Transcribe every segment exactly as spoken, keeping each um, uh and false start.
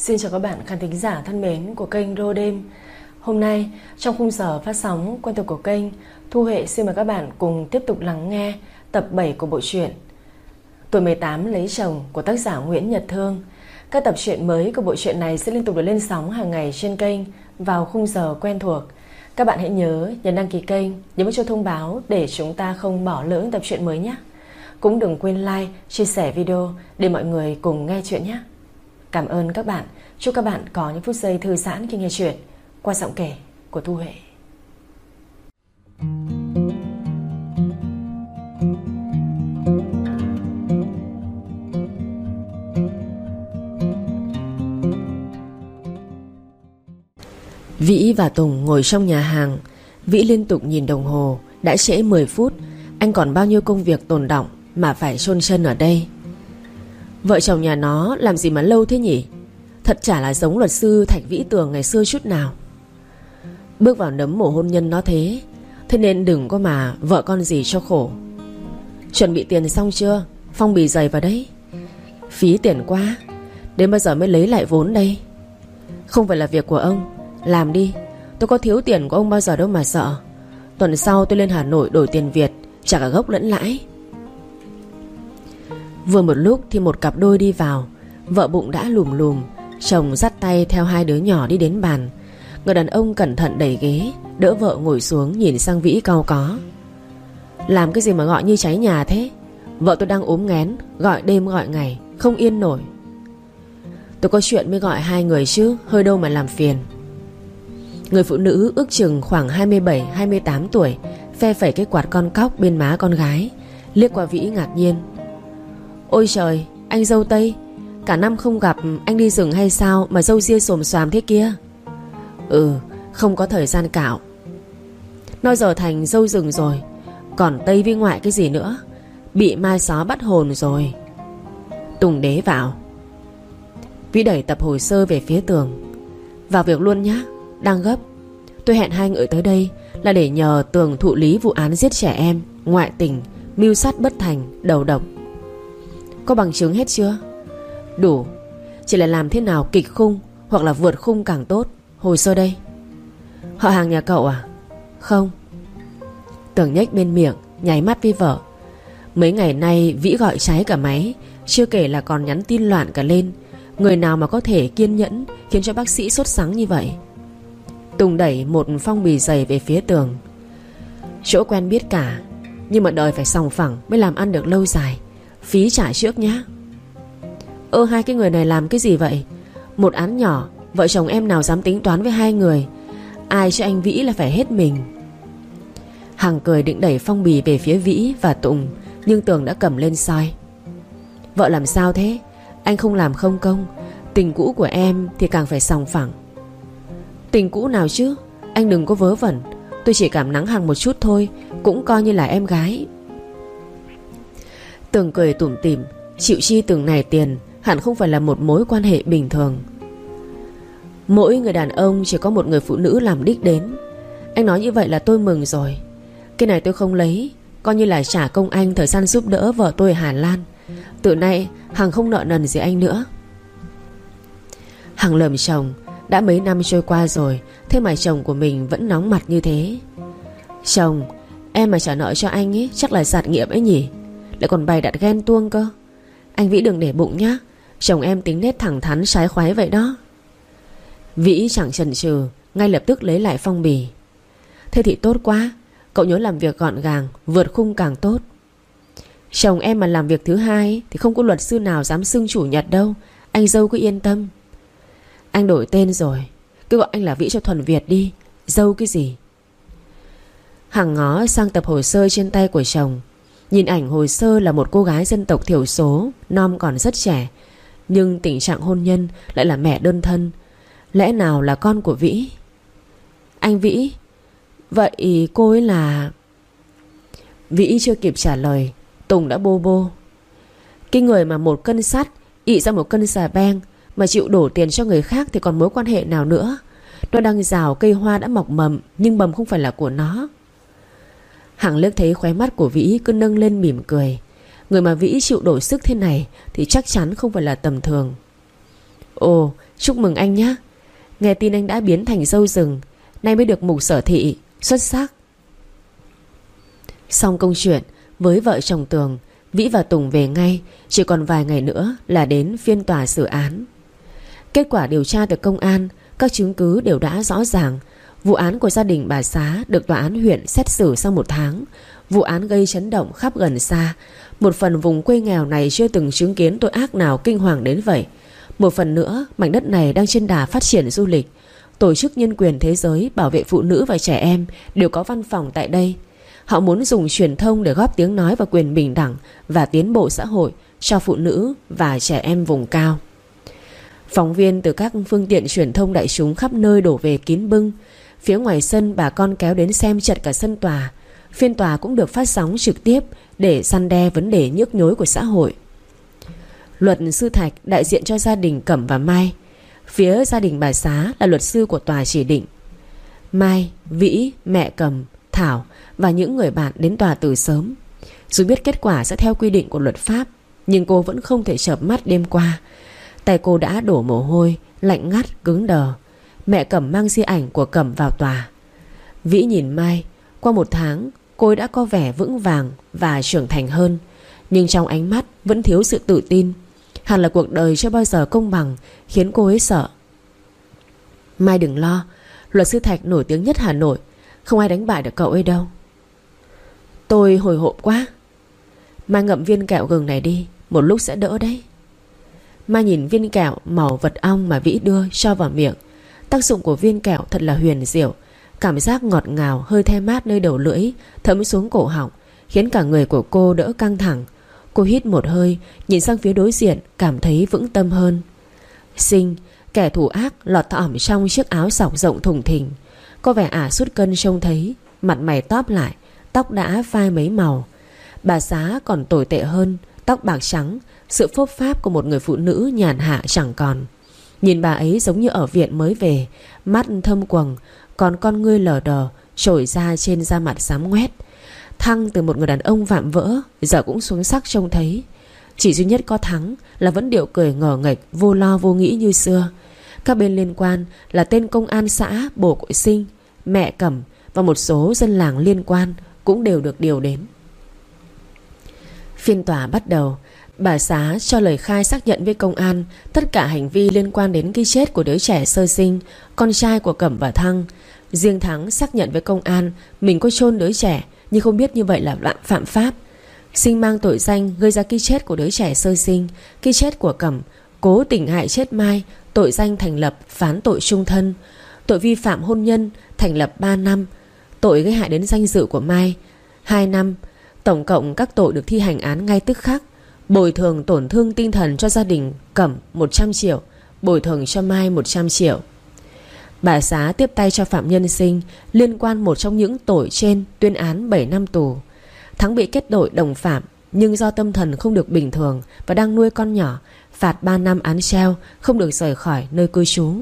Xin chào các bạn khán thính giả thân mến của kênh Rô Đêm. Hôm nay trong khung giờ phát sóng quen thuộc của kênh, Thu Huệ xin mời các bạn cùng tiếp tục lắng nghe tập bảy của bộ truyện Tuổi mười tám lấy chồng của tác giả Nguyễn Nhật Thương. Các tập truyện mới của bộ truyện này sẽ liên tục được lên sóng hàng ngày trên kênh vào khung giờ quen thuộc. Các bạn hãy nhớ nhấn đăng ký kênh, nhấn vào chuông thông báo để chúng ta không bỏ lỡ tập truyện mới nhé. Cũng đừng quên like, chia sẻ video để mọi người cùng nghe chuyện nhé. Cảm ơn các bạn. Chúc các bạn có những phút giây thư giãn khi nghe chuyện qua giọng kể của Thu Huệ. Vĩ và Tùng ngồi trong nhà hàng. Vĩ liên tục nhìn đồng hồ. Đã trễ mười phút. Anh còn bao nhiêu công việc tồn đọng mà phải chôn chân ở đây. Vợ chồng nhà nó làm gì mà lâu thế nhỉ? Thật chả là giống luật sư Thạch Vĩ Tường ngày xưa chút nào. Bước vào nấm mồ hôn nhân nó thế. Thế nên đừng có mà vợ con gì cho khổ. Chuẩn bị tiền xong chưa? Phong bì dày vào đấy. Phí tiền quá. Đến bao giờ mới lấy lại vốn đây? Không phải là việc của ông. Làm đi. Tôi có thiếu tiền của ông bao giờ đâu mà sợ. Tuần sau tôi lên Hà Nội đổi tiền Việt, trả cả gốc lẫn lãi. Vừa một lúc thì một cặp đôi đi vào. Vợ bụng đã lùm lùm. Chồng dắt tay theo hai đứa nhỏ đi đến bàn. Người đàn ông cẩn thận đẩy ghế, đỡ vợ ngồi xuống, nhìn sang Vĩ cau có. Làm cái gì mà gọi như cháy nhà thế? Vợ tôi đang ốm nghén, gọi đêm gọi ngày, không yên nổi. Tôi có chuyện mới gọi hai người chứ, hơi đâu mà làm phiền. Người phụ nữ ước chừng khoảng hai mươi bảy hai mươi tám tuổi, phe phẩy cái quạt con cóc bên má con gái, liếc qua Vĩ ngạc nhiên. Ôi trời, anh dâu Tây, cả năm không gặp, anh đi rừng hay sao mà râu ria xồm xoàm thế kia? Ừ, không có thời gian cạo. Nó giờ thành dâu rừng rồi, còn Tây với ngoại cái gì nữa? Bị ma xó bắt hồn rồi. Tùng đế vào. Vĩ đẩy tập hồ sơ về phía Tường. Vào việc luôn nhá, đang gấp. Tôi hẹn hai người tới đây là để nhờ Tường thụ lý vụ án giết trẻ em, ngoại tình, mưu sát bất thành, đầu độc. Có bằng chứng hết chưa? Đủ. Chỉ là làm thế nào kịch khung hoặc là vượt khung càng tốt. Hồ sơ đây. Họ hàng nhà cậu à? Không. Tường nhếch bên miệng, nháy mắt với vợ. Mấy ngày nay Vĩ gọi cháy cả máy, chưa kể là còn nhắn tin loạn cả lên. Người nào mà có thể kiên nhẫn khiến cho bác sĩ sốt sắng như vậy? Tùng đẩy một phong bì dày về phía Tường. Chỗ quen biết cả, nhưng mà đời phải sòng phẳng mới làm ăn được lâu dài. Phí trả trước nhá. Ơ hai cái người này làm cái gì vậy? Một án nhỏ, vợ chồng em nào dám tính toán với hai người. Ai cho anh Vĩ là phải hết mình. Hằng cười định đẩy phong bì về phía Vĩ và Tùng, nhưng Tường đã cầm lên soi. Vợ làm sao thế? Anh không làm không công. Tình cũ của em thì càng phải sòng phẳng. Tình cũ nào chứ? Anh đừng có vớ vẩn. Tôi chỉ cảm nắng Hằng một chút thôi, cũng coi như là em gái. Tường cười tủm tỉm. Chịu chi từng này tiền hẳn không phải là một mối quan hệ bình thường. Mỗi người đàn ông chỉ có một người phụ nữ làm đích đến. Anh nói như vậy là tôi mừng rồi. Cái này tôi không lấy, coi như là trả công anh thời gian giúp đỡ vợ tôi ở Hà Lan. Từ nay Hằng không nợ nần gì anh nữa. Hằng lườm chồng. Đã mấy năm trôi qua rồi, thế mà chồng của mình vẫn nóng mặt như thế. Chồng, em mà trả nợ cho anh ấy chắc là sạt nghiệp ấy nhỉ. Lại còn bày đặt ghen tuông cơ. Anh Vĩ đừng để bụng nhá. Chồng em tính nết thẳng thắn sái khoái vậy đó. Vĩ chẳng chần chừ, ngay lập tức lấy lại phong bì. Thế thì tốt quá. Cậu nhớ làm việc gọn gàng, vượt khung càng tốt. Chồng em mà làm việc thứ hai thì không có luật sư nào dám xưng chủ nhật đâu. Anh dâu cứ yên tâm. Anh đổi tên rồi, cứ gọi anh là Vĩ cho thuần Việt đi. Dâu cái gì? Hằng ngó sang tập hồ sơ trên tay của chồng. Nhìn ảnh hồ sơ là một cô gái dân tộc thiểu số, non còn rất trẻ, nhưng tình trạng hôn nhân lại là mẹ đơn thân. Lẽ nào là con của Vĩ? Anh Vĩ, vậy cô ấy là... Vĩ chưa kịp trả lời, Tùng đã bô bô. Cái người mà một cân sắt ị ra một cân xà beng mà chịu đổ tiền cho người khác thì còn mối quan hệ nào nữa. Nó đang rào cây hoa đã mọc mầm, nhưng mầm không phải là của nó. Hằng liếc thấy khóe mắt của Vĩ cứ nâng lên mỉm cười. Người mà Vĩ chịu đổ sức thế này thì chắc chắn không phải là tầm thường. Ồ, Chúc mừng anh nhé. Nghe tin anh đã biến thành dâu rừng, nay mới được mục sở thị. Xuất sắc. Xong công chuyện với vợ chồng Tường, Vĩ và Tùng về ngay. Chỉ còn vài ngày nữa là đến phiên tòa xử án. Kết quả điều tra từ công an, các chứng cứ đều đã rõ ràng. Vụ án của gia đình bà Xá được tòa án huyện xét xử sau một tháng. Vụ án gây chấn động khắp gần xa. Một phần vùng quê nghèo này chưa từng chứng kiến tội ác nào kinh hoàng đến vậy. Một phần nữa, mảnh đất này đang trên đà phát triển du lịch. Tổ chức nhân quyền thế giới bảo vệ phụ nữ và trẻ em đều có văn phòng tại đây. Họ muốn dùng truyền thông để góp tiếng nói vào quyền bình đẳng và tiến bộ xã hội cho phụ nữ và trẻ em vùng cao. Phóng viên từ các phương tiện truyền thông đại chúng khắp nơi đổ về kín bưng. Phía ngoài sân bà con kéo đến xem chật cả sân tòa. Phiên tòa cũng được phát sóng trực tiếp để răn đe vấn đề nhức nhối của xã hội. Luật sư Thạch đại diện cho gia đình Cẩm và Mai. Phía gia đình bà Xá là luật sư của tòa chỉ định. Mai, Vĩ, mẹ Cẩm, Thảo và những người bạn đến tòa từ sớm. Dù biết kết quả sẽ theo quy định của luật pháp, nhưng cô vẫn không thể chợp mắt đêm qua. Tay cô đã đổ mồ hôi, lạnh ngắt, cứng đờ. Mẹ Cẩm mang di ảnh của Cẩm vào tòa. Vĩ nhìn Mai. Qua một tháng, cô ấy đã có vẻ vững vàng và trưởng thành hơn, nhưng trong ánh mắt vẫn thiếu sự tự tin. Hẳn là cuộc đời chưa bao giờ công bằng khiến cô ấy sợ. Mai đừng lo, luật sư Thạch nổi tiếng nhất Hà Nội, không ai đánh bại được cậu ấy đâu. Tôi hồi hộp quá. Mai ngậm viên kẹo gừng này đi, một lúc sẽ đỡ đấy. Mai nhìn viên kẹo màu vật ong mà Vĩ đưa cho vào miệng. Tác dụng của viên kẹo thật là huyền diệu. Cảm giác ngọt ngào hơi the mát nơi đầu lưỡi thấm xuống cổ họng, khiến cả người của cô đỡ căng thẳng. Cô hít một hơi, nhìn sang phía đối diện, cảm thấy vững tâm hơn. Sinh, kẻ thù ác lọt thỏm trong chiếc áo sọc rộng thùng thình. Có vẻ ả sút cân trông thấy. Mặt mày tóp lại, tóc đã phai mấy màu. Bà Xá còn tồi tệ hơn, tóc bạc trắng, sự phốp pháp của một người phụ nữ nhàn hạ chẳng còn. Nhìn bà ấy giống như ở viện mới về, mắt thâm quầng, còn con ngươi lờ đờ trồi ra trên da mặt xám ngoét. Thăng từ một người đàn ông vạm vỡ giờ cũng xuống sắc trông thấy. Chỉ duy nhất có Thắng là vẫn điệu cười ngờ nghệch, vô lo vô nghĩ như xưa. Các bên liên quan là tên công an xã, bố của Sinh, mẹ Cẩm và một số dân làng liên quan cũng đều được điều đến. Phiên tòa bắt đầu. Bà Xá cho lời khai xác nhận với công an tất cả hành vi liên quan đến cái chết của đứa trẻ sơ sinh, con trai của Cẩm và Thăng. Riêng Thắng xác nhận với công an mình có chôn đứa trẻ, nhưng không biết như vậy là phạm pháp. Sinh mang tội danh gây ra cái chết của đứa trẻ sơ sinh, cái chết của Cẩm, cố tình hại chết Mai, tội danh thành lập phán tội chung thân. Tội vi phạm hôn nhân thành lập ba năm. Tội gây hại đến danh dự của Mai hai năm. Tổng cộng các tội được thi hành án ngay tức khắc. Bồi thường tổn thương tinh thần cho gia đình Cẩm một trăm triệu, bồi thường cho Mai một trăm triệu. Bà Xá tiếp tay cho phạm nhân Sinh liên quan một trong những tội trên, tuyên án bảy năm tù. Thắng bị kết tội đồng phạm, nhưng do tâm thần không được bình thường và đang nuôi con nhỏ, phạt ba năm án treo, không được rời khỏi nơi cư trú.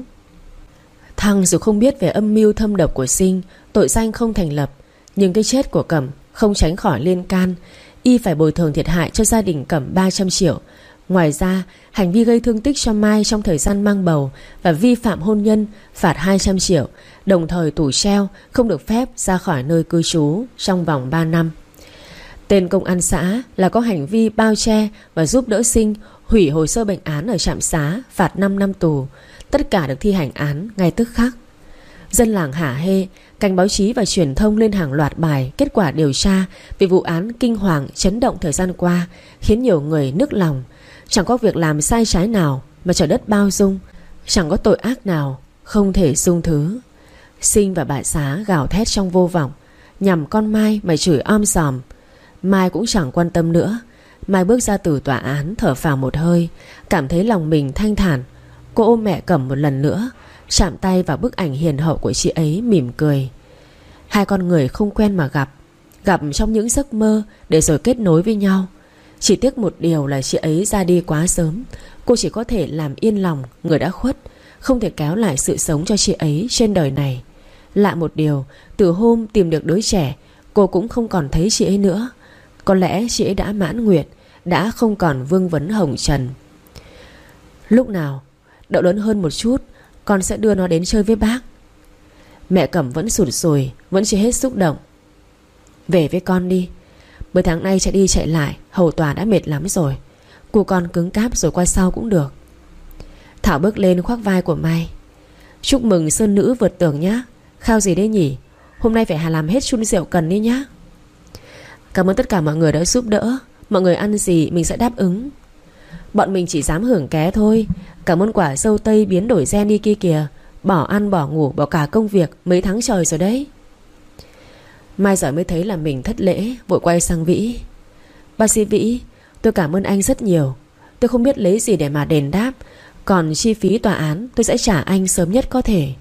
Thăng dù không biết về âm mưu thâm độc của Sinh, tội danh không thành lập, nhưng cái chết của Cẩm không tránh khỏi liên can. Y phải bồi thường thiệt hại cho gia đình Cẩm ba trăm triệu. Ngoài ra, hành vi gây thương tích cho Mai trong thời gian mang bầu và vi phạm hôn nhân phạt hai trăm triệu, đồng thời tù treo, không được phép ra khỏi nơi cư trú trong vòng ba năm. Tên công an xã là có hành vi bao che và giúp đỡ Sinh hủy hồ sơ bệnh án ở trạm xá, phạt năm năm tù. Tất cả được thi hành án ngay tức khắc. Dân làng hả hê, cánh báo chí và truyền thông lên hàng loạt bài kết quả điều tra về vụ án kinh hoàng chấn động thời gian qua, khiến nhiều người nức lòng. Chẳng có việc làm sai trái nào mà trời đất bao dung, chẳng có tội ác nào không thể dung thứ. Sinh và bà Xá gào thét trong vô vọng, nhằm con Mai mày chửi om sòm. Mai cũng chẳng quan tâm nữa. Mai bước ra từ tòa án thở phào một hơi, cảm thấy lòng mình thanh thản. Cô ôm mẹ Cẩm một lần nữa, chạm tay vào bức ảnh hiền hậu của chị ấy, mỉm cười. Hai con người không quen mà gặp, gặp trong những giấc mơ để rồi kết nối với nhau. Chỉ tiếc một điều là chị ấy ra đi quá sớm. Cô chỉ có thể làm yên lòng người đã khuất, không thể kéo lại sự sống cho chị ấy trên đời này. Lạ một điều, từ hôm tìm được đứa trẻ, cô cũng không còn thấy chị ấy nữa. Có lẽ chị ấy đã mãn nguyện, đã không còn vương vấn hồng trần. Lúc nào Đậu lớn hơn một chút con sẽ đưa nó đến chơi với bác. Mẹ Cẩm vẫn sụt sùi, vẫn chưa hết xúc động. Về với con đi. Mấy tháng nay chạy đi chạy lại, hầu tòa đã mệt lắm rồi. Cu con cứng cáp rồi qua sau cũng được. Thảo bước lên khoác vai của Mai. Chúc mừng Sơn Nữ vượt tường nhá. Khao gì đấy nhỉ? Hôm nay phải làm hết chun rượu cần đi nhá. Cảm ơn tất cả mọi người đã giúp đỡ. Mọi người ăn gì mình sẽ đáp ứng. Bọn mình chỉ dám hưởng ké thôi. Cảm ơn quả dâu tây biến đổi gen đi kia kìa. Bỏ ăn bỏ ngủ bỏ cả công việc mấy tháng trời rồi đấy. Mai giờ mới thấy là mình thất lễ, vội quay sang Vĩ. Bác sĩ Vĩ, tôi cảm ơn anh rất nhiều. Tôi không biết lấy gì để mà đền đáp. Còn chi phí tòa án tôi sẽ trả anh sớm nhất có thể.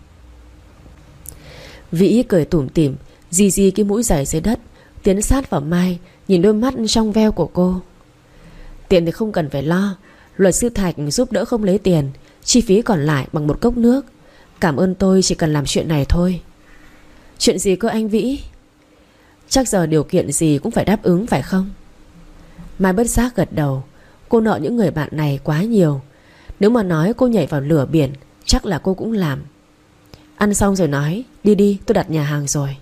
Vĩ cười tủm tỉm, di di cái mũi giày dưới đất, tiến sát vào Mai, nhìn đôi mắt trong veo của cô. Tiền thì không cần phải lo. Luật sư Thạch giúp đỡ không lấy tiền. Chi phí còn lại bằng một cốc nước. Cảm ơn tôi chỉ cần làm chuyện này thôi. Chuyện gì cơ anh Vĩ? Chắc giờ điều kiện gì cũng phải đáp ứng phải không? Mai bất giác gật đầu. Cô nợ những người bạn này quá nhiều. Nếu mà nói cô nhảy vào lửa biển, chắc là cô cũng làm. Ăn xong rồi nói. Đi đi, tôi đặt nhà hàng rồi.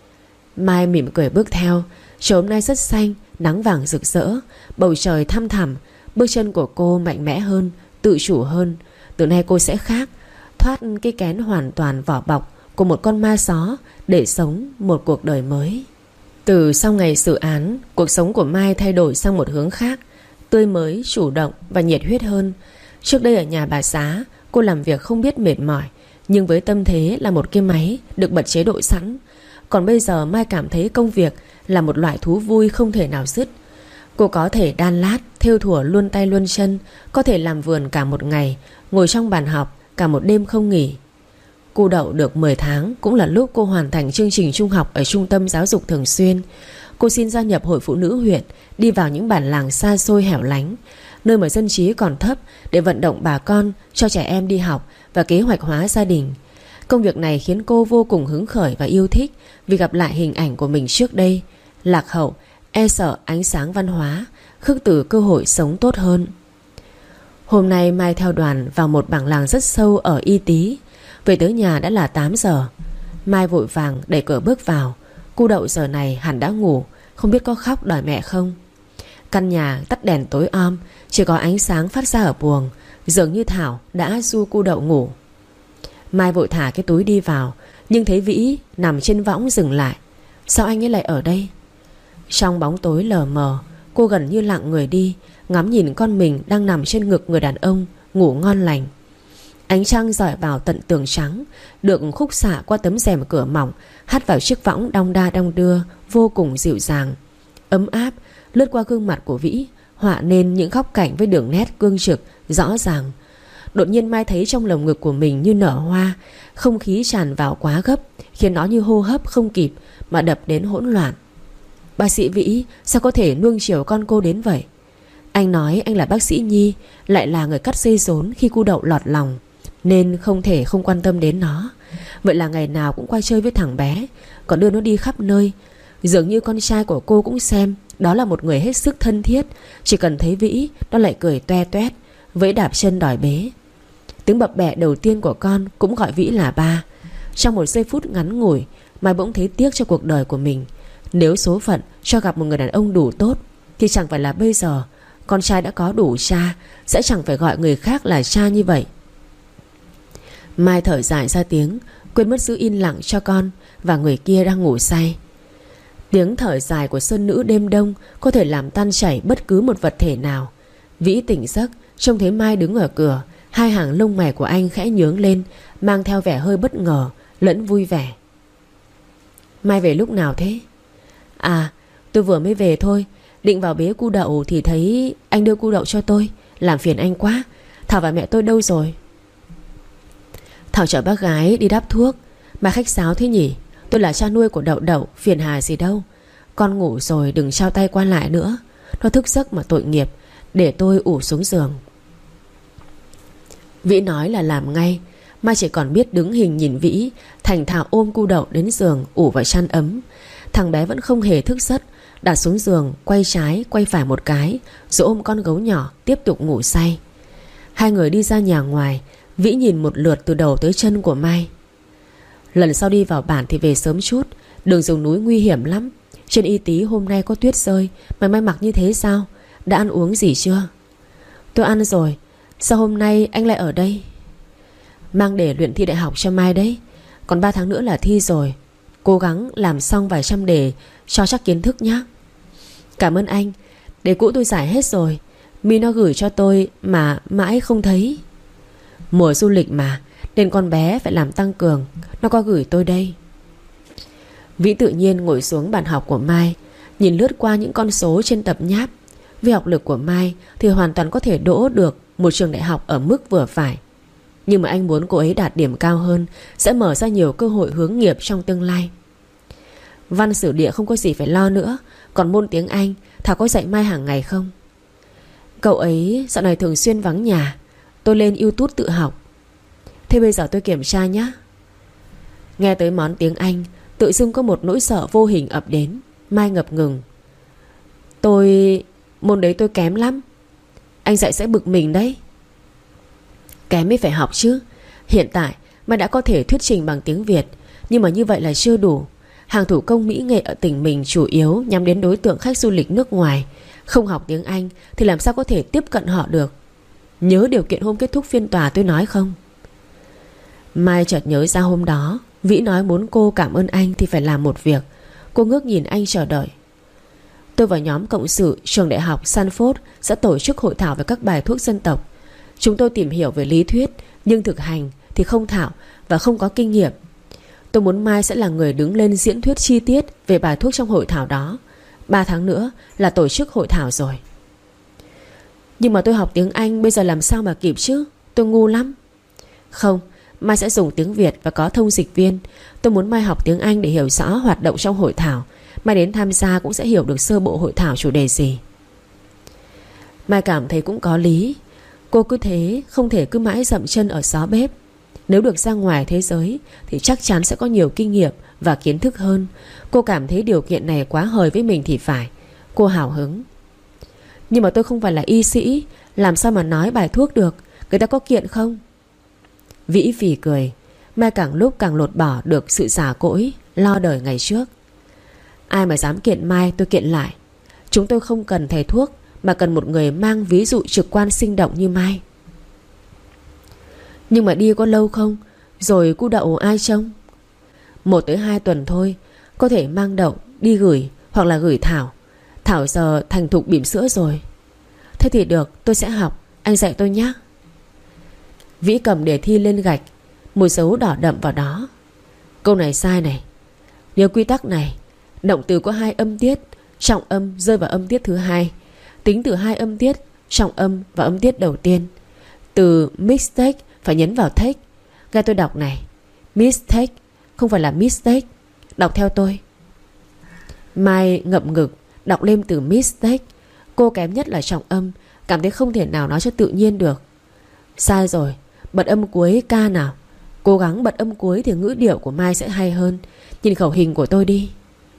Mai mỉm cười bước theo. Trời hôm nay rất xanh, nắng vàng rực rỡ, bầu trời thăm thẳm. Bước chân của cô mạnh mẽ hơn, tự chủ hơn. Từ nay cô sẽ khác, thoát cái kén hoàn toàn vỏ bọc của một con ma só để sống một cuộc đời mới. Từ sau ngày xử án, cuộc sống của Mai thay đổi sang một hướng khác, tươi mới, chủ động và nhiệt huyết hơn. Trước đây ở nhà bà Xá, cô làm việc không biết mệt mỏi, nhưng với tâm thế là một cái máy được bật chế độ sẵn. Còn bây giờ Mai cảm thấy công việc là một loại thú vui không thể nào dứt. Cô có thể đan lát, thêu thủa luôn tay luôn chân, có thể làm vườn cả một ngày, ngồi trong bàn học cả một đêm không nghỉ. Cô đậu được mười tháng cũng là lúc cô hoàn thành chương trình trung học ở trung tâm giáo dục thường xuyên. Cô xin gia nhập hội phụ nữ huyện, đi vào những bản làng xa xôi hẻo lánh, nơi mà dân trí còn thấp, để vận động bà con cho trẻ em đi học và kế hoạch hóa gia đình. Công việc này khiến cô vô cùng hứng khởi và yêu thích, vì gặp lại hình ảnh của mình trước đây, lạc hậu, e sợ ánh sáng văn hóa, khước từ cơ hội sống tốt hơn. Hôm nay Mai theo đoàn vào một bản làng rất sâu ở Y Tý. Về tới nhà đã là tám giờ. Mai vội vàng đẩy cửa bước vào. Cô đậu giờ này hẳn đã ngủ, không biết có khóc đòi mẹ không. Căn nhà tắt đèn tối om, chỉ có ánh sáng phát ra ở buồng, dường như Thảo đã du cô đậu ngủ. Mai vội thả cái túi đi vào, nhưng thấy Vĩ nằm trên võng dừng lại. Sao anh ấy lại ở đây? Trong bóng tối lờ mờ, cô gần như lặng người đi, ngắm nhìn con mình đang nằm trên ngực người đàn ông, ngủ ngon lành. Ánh trăng rọi vào tận tường trắng, được khúc xạ qua tấm rèm cửa mỏng, hắt vào chiếc võng đong đa đong đưa, vô cùng dịu dàng, ấm áp, lướt qua gương mặt của Vĩ, họa nên những góc cạnh với đường nét cương trực, rõ ràng. Đột nhiên Mai thấy trong lồng ngực của mình như nở hoa, không khí tràn vào quá gấp, khiến nó như hô hấp không kịp mà đập đến hỗn loạn. Bác sĩ Vĩ sao có thể nuông chiều con cô đến vậy? Anh nói anh là bác sĩ Nhi, lại là người cắt dây rốn khi cu đậu lọt lòng, nên không thể không quan tâm đến nó. Vậy là ngày nào cũng qua chơi với thằng bé, còn đưa nó đi khắp nơi. Dường như con trai của cô cũng xem đó là một người hết sức thân thiết. Chỉ cần thấy Vĩ, nó lại cười toe toét, vẫy đạp chân đòi bế. Tiếng bập bẹ đầu tiên của con cũng gọi Vĩ là ba. Trong một giây phút ngắn ngủi, Mai bỗng thấy tiếc cho cuộc đời của mình. Nếu số phận cho gặp một người đàn ông đủ tốt, thì chẳng phải là bây giờ con trai đã có đủ cha, sẽ chẳng phải gọi người khác là cha như vậy. Mai thở dài ra tiếng, quên mất giữ yên lặng cho con và người kia đang ngủ say. Tiếng thở dài của sơn nữ đêm đông có thể làm tan chảy bất cứ một vật thể nào. Vĩ tỉnh giấc, trông thấy Mai đứng ở cửa. Hai hàng lông mày của anh khẽ nhướng lên, mang theo vẻ hơi bất ngờ lẫn vui vẻ. Mai về lúc nào thế? À, tôi vừa mới về thôi. Định vào bế cu đậu thì thấy anh đưa cu đậu cho tôi, làm phiền anh quá. Thảo và mẹ tôi đâu rồi? Thảo chở bác gái đi đắp thuốc. Mà khách sáo thế nhỉ? Tôi là cha nuôi của Đậu Đậu, phiền hà gì đâu. Con ngủ rồi đừng trao tay qua lại nữa. Nó thức giấc mà tội nghiệp. Để tôi ủ xuống giường. Vĩ nói là làm ngay. Mai chỉ còn biết đứng hình nhìn Vĩ thành thạo ôm cu đậu đến giường, ủ vào chăn ấm. Thằng bé vẫn không hề thức giấc, đặt xuống giường, quay trái quay phải một cái, rồi ôm con gấu nhỏ tiếp tục ngủ say. Hai người đi ra nhà ngoài, Vĩ nhìn một lượt từ đầu tới chân của Mai. Lần sau đi vào bản thì về sớm chút. Đường rừng núi nguy hiểm lắm. Trên Y Tý hôm nay có tuyết rơi. Mày may mặc như thế sao? Đã ăn uống gì chưa? Tôi ăn rồi. Sao hôm nay anh lại ở đây? Mang để luyện thi đại học cho Mai đấy. Còn ba tháng nữa là thi rồi. Cố gắng làm xong vài trăm đề cho chắc kiến thức nhé. Cảm ơn anh. Đề cũ tôi giải hết rồi. Mi nó gửi cho tôi mà mãi không thấy. Mùa du lịch mà, nên con bé phải làm tăng cường. Nó có gửi tôi đây. Vĩ tự nhiên ngồi xuống bàn học của Mai, nhìn lướt qua những con số trên tập nháp. Với học lực của Mai thì hoàn toàn có thể đỗ được một trường đại học ở mức vừa phải. Nhưng mà anh muốn cô ấy đạt điểm cao hơn, sẽ mở ra nhiều cơ hội hướng nghiệp trong tương lai. Văn sử địa không có gì phải lo nữa. Còn môn tiếng Anh, Thảo có dạy Mai hàng ngày không? Cậu ấy dạo này thường xuyên vắng nhà. Tôi lên YouTube tự học. Thế bây giờ tôi kiểm tra nhé. Nghe tới món tiếng Anh, tự dưng có một nỗi sợ vô hình ập đến. Mai ngập ngừng. Tôi... môn đấy tôi kém lắm. Anh dạy sẽ bực mình đấy. Kém mới phải học chứ. Hiện tại Mai đã có thể thuyết trình bằng tiếng Việt, nhưng mà như vậy là chưa đủ. Hàng thủ công mỹ nghệ ở tỉnh mình chủ yếu nhắm đến đối tượng khách du lịch nước ngoài. Không học tiếng Anh thì làm sao có thể tiếp cận họ được. Nhớ điều kiện hôm kết thúc phiên tòa tôi nói không? Mai chợt nhớ ra hôm đó Vĩ nói muốn cô cảm ơn anh thì phải làm một việc. Cô ngước nhìn anh chờ đợi. Tôi và nhóm cộng sự trường đại học Sanford sẽ tổ chức hội thảo về các bài thuốc dân tộc. Chúng tôi tìm hiểu về lý thuyết, nhưng thực hành thì không thạo và không có kinh nghiệm. Tôi muốn Mai sẽ là người đứng lên diễn thuyết chi tiết về bài thuốc trong hội thảo đó. Ba tháng nữa là tổ chức hội thảo rồi. Nhưng mà tôi học tiếng Anh bây giờ làm sao mà kịp chứ? Tôi ngu lắm. Không, Mai sẽ dùng tiếng Việt và có thông dịch viên. Tôi muốn Mai học tiếng Anh để hiểu rõ hoạt động trong hội thảo. Mai đến tham gia cũng sẽ hiểu được sơ bộ hội thảo chủ đề gì. Mai cảm thấy cũng có lý. Cô cứ thế không thể cứ mãi dậm chân ở xó bếp. Nếu được ra ngoài thế giới thì chắc chắn sẽ có nhiều kinh nghiệm và kiến thức hơn. Cô cảm thấy điều kiện này quá hời với mình thì phải. Cô hào hứng. Nhưng mà tôi không phải là y sĩ, làm sao mà nói bài thuốc được? Người ta có kiện không? Vĩ phì cười. Mai càng lúc càng lột bỏ được sự già cỗi lo đời ngày trước. Ai mà dám kiện Mai tôi kiện lại. Chúng tôi không cần thầy thuốc, mà cần một người mang ví dụ trực quan sinh động như Mai. Nhưng mà đi có lâu không? Rồi cu đậu ai trông? Một tới hai tuần thôi. Có thể mang đậu đi gửi, hoặc là gửi Thảo. Thảo giờ thành thục bỉm sữa rồi. Thế thì được, tôi sẽ học. Anh dạy tôi nhé. Vĩ cầm đề thi lên gạch, một dấu đỏ đậm vào đó. Câu này sai này. Nhớ quy tắc này. Động từ có hai âm tiết, trọng âm rơi vào âm tiết thứ hai. Tính từ hai âm tiết, trọng âm và âm tiết đầu tiên. Từ mistake phải nhấn vào take. Nghe tôi đọc này. Mistake, không phải là mistake. Đọc theo tôi. Mai ngậm ngực đọc lên từ mistake. Cô kém nhất là trọng âm, cảm thấy không thể nào nói cho tự nhiên được. Sai rồi, bật âm cuối ca nào. Cố gắng bật âm cuối thì ngữ điệu của Mai sẽ hay hơn. Nhìn khẩu hình của tôi đi.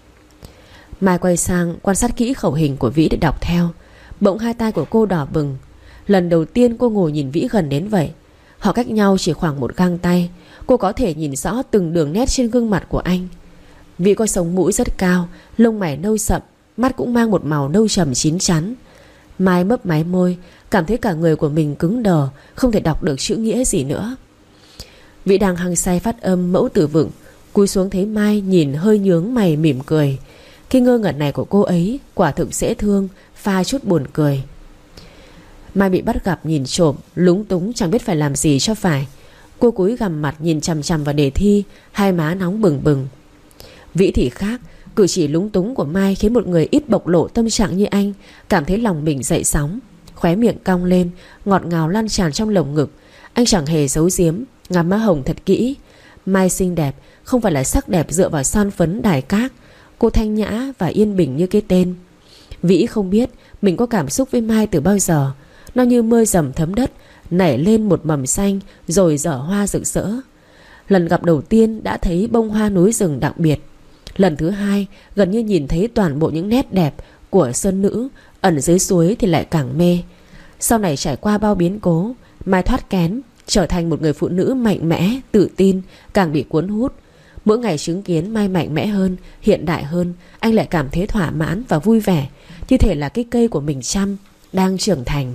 Mai quay sang quan sát kỹ khẩu hình của Vĩ để đọc theo. Bỗng hai tay của cô đỏ bừng. Lần đầu tiên cô ngồi nhìn Vĩ gần đến vậy. Họ cách nhau chỉ khoảng một găng tay. Cô có thể nhìn rõ từng đường nét trên gương mặt của anh. Vĩ có sống mũi rất cao, lông mày nâu sậm, mắt cũng mang một màu nâu trầm chín chắn. Mai mấp máy môi, cảm thấy cả người của mình cứng đờ, không thể đọc được chữ nghĩa gì nữa. Vĩ đang hăng say phát âm mẫu từ vựng, cúi xuống thấy Mai nhìn hơi nhướng mày mỉm cười. Cái ngơ ngẩn này của cô ấy quả thực dễ thương, pha chút buồn cười. Mai bị bắt gặp nhìn trộm, lúng túng chẳng biết phải làm gì cho phải. Cô cúi gằm mặt nhìn chằm chằm vào đề thi, hai má nóng bừng bừng. Vĩ thì khác. Cử chỉ lúng túng của Mai khiến một người ít bộc lộ tâm trạng như anh cảm thấy lòng mình dậy sóng. Khóe miệng cong lên, ngọt ngào lan tràn trong lồng ngực. Anh chẳng hề giấu giếm, ngắm má hồng thật kỹ. Mai xinh đẹp, không phải là sắc đẹp dựa vào son phấn đài cát. Cô thanh nhã và yên bình như cái tên. Vĩ không biết mình có cảm xúc với Mai từ bao giờ. Nó như mưa dầm thấm đất, nảy lên một mầm xanh rồi dở hoa rực rỡ. Lần gặp đầu tiên đã thấy bông hoa núi rừng đặc biệt. Lần thứ hai gần như nhìn thấy toàn bộ những nét đẹp của sơn nữ ẩn dưới suối thì lại càng mê. Sau này trải qua bao biến cố, Mai thoát kén, Trở thành một người phụ nữ mạnh mẽ, tự tin, càng bị cuốn hút. Mỗi ngày chứng kiến Mai mạnh mẽ hơn, hiện đại hơn, anh lại cảm thấy thỏa mãn và vui vẻ, như thể là cái cây của mình chăm đang trưởng thành.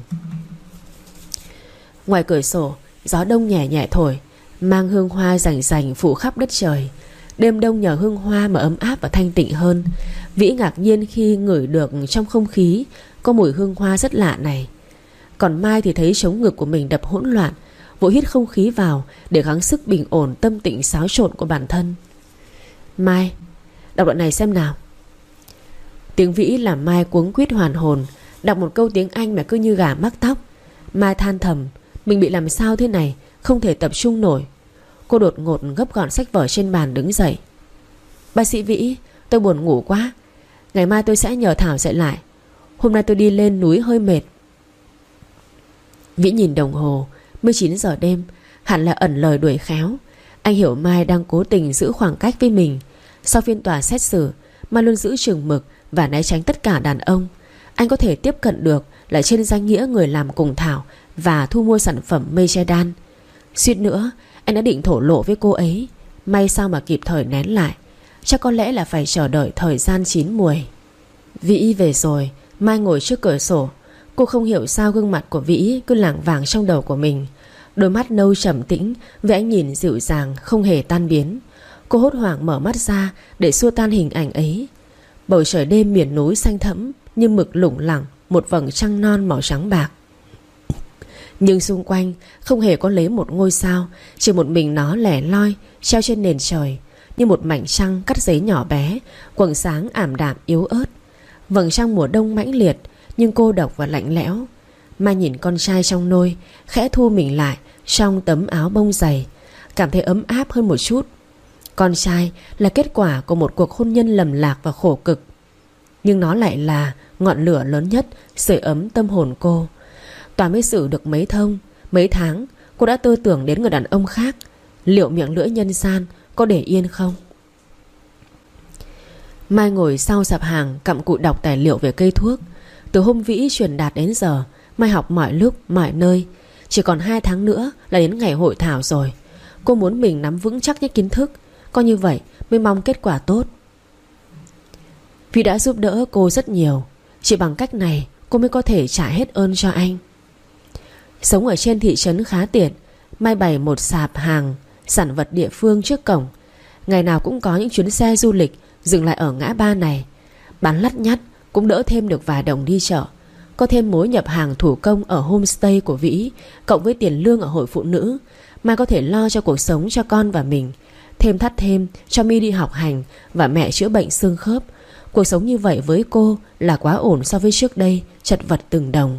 Ngoài cửa sổ, gió đông nhẹ nhẹ thổi, mang hương hoa rành rành phủ khắp đất trời. Đêm đông nhờ hương hoa mà ấm áp và thanh tịnh hơn. Vĩ ngạc nhiên khi ngửi được trong không khí có mùi hương hoa rất lạ này. Còn Mai thì thấy trống ngực của mình đập hỗn loạn, vội hít không khí vào để gắng sức bình ổn tâm tịnh xáo trộn của bản thân. Mai, đọc đoạn này xem nào. Tiếng Vĩ làm Mai cuống quýt hoàn hồn. Đọc một câu tiếng Anh mà cứ như gà mắc tóc. Mai than thầm, mình bị làm sao thế này, không thể tập trung nổi. Cô đột ngột gấp gọn sách vở trên bàn đứng dậy. Bác sĩ Vĩ, tôi buồn ngủ quá. Ngày mai tôi sẽ nhờ Thảo dậy lại. Hôm nay tôi đi lên núi hơi mệt. Vĩ nhìn đồng hồ, mười chín giờ đêm, hẳn là ẩn lời đuổi khéo. Anh hiểu Mai đang cố tình giữ khoảng cách với mình. Sau phiên tòa xét xử, Mai luôn giữ chừng mực và né tránh tất cả đàn ông. Anh có thể tiếp cận được là trên danh nghĩa người làm cùng Thảo và thu mua sản phẩm mây che đan. Suýt nữa anh đã định thổ lộ với cô ấy. May sao mà kịp thời nén lại. Chắc có lẽ là phải chờ đợi thời gian chín muồi. Vĩ về rồi. Mai ngồi trước cửa sổ. Cô không hiểu sao gương mặt của Vĩ cứ lảng vảng trong đầu của mình. Đôi mắt nâu trầm tĩnh với ánh nhìn dịu dàng không hề tan biến. Cô hốt hoảng mở mắt ra để xua tan hình ảnh ấy. Bầu trời đêm miền núi xanh thẫm như mực lủng lẳng một vầng trăng non màu trắng bạc. Nhưng xung quanh không hề có lấy một ngôi sao, chỉ một mình nó lẻ loi treo trên nền trời như một mảnh trăng cắt giấy nhỏ bé, quầng sáng ảm đạm yếu ớt. Vầng trăng mùa đông mãnh liệt nhưng cô độc và lạnh lẽo. Mai nhìn con trai trong nôi, khẽ thu mình lại trong tấm áo bông dày, cảm thấy ấm áp hơn một chút. Con trai là kết quả của một cuộc hôn nhân lầm lạc và khổ cực, nhưng nó lại là ngọn lửa lớn nhất sưởi ấm tâm hồn cô. Toàn mới xử được mấy thông, mấy tháng, cô đã tư tưởng đến người đàn ông khác. Liệu miệng lưỡi nhân gian có để yên không? Mai ngồi sau sạp hàng cặm cụi đọc tài liệu về cây thuốc. Từ hôm Vĩ truyền đạt đến giờ, Mai học mọi lúc, mọi nơi. Chỉ còn hai tháng nữa là đến ngày hội thảo rồi. Cô muốn mình nắm vững chắc những kiến thức, có như vậy mới mong kết quả tốt. Vĩ đã giúp đỡ cô rất nhiều. Chỉ bằng cách này cô mới có thể trả hết ơn cho anh. Sống ở trên thị trấn khá tiện. Mai bày một sạp hàng sản vật địa phương trước cổng. Ngày nào cũng có những chuyến xe du lịch dừng lại ở ngã ba này. Bán lắt nhắt cũng đỡ thêm được vài đồng đi chợ. Có thêm mối nhập hàng thủ công ở homestay của Vĩ, cộng với tiền lương ở hội phụ nữ, Mai có thể lo cho cuộc sống cho con và mình, thêm thắt thêm cho My đi học hành và mẹ chữa bệnh xương khớp. Cuộc sống như vậy với cô là quá ổn so với trước đây, chật vật từng đồng.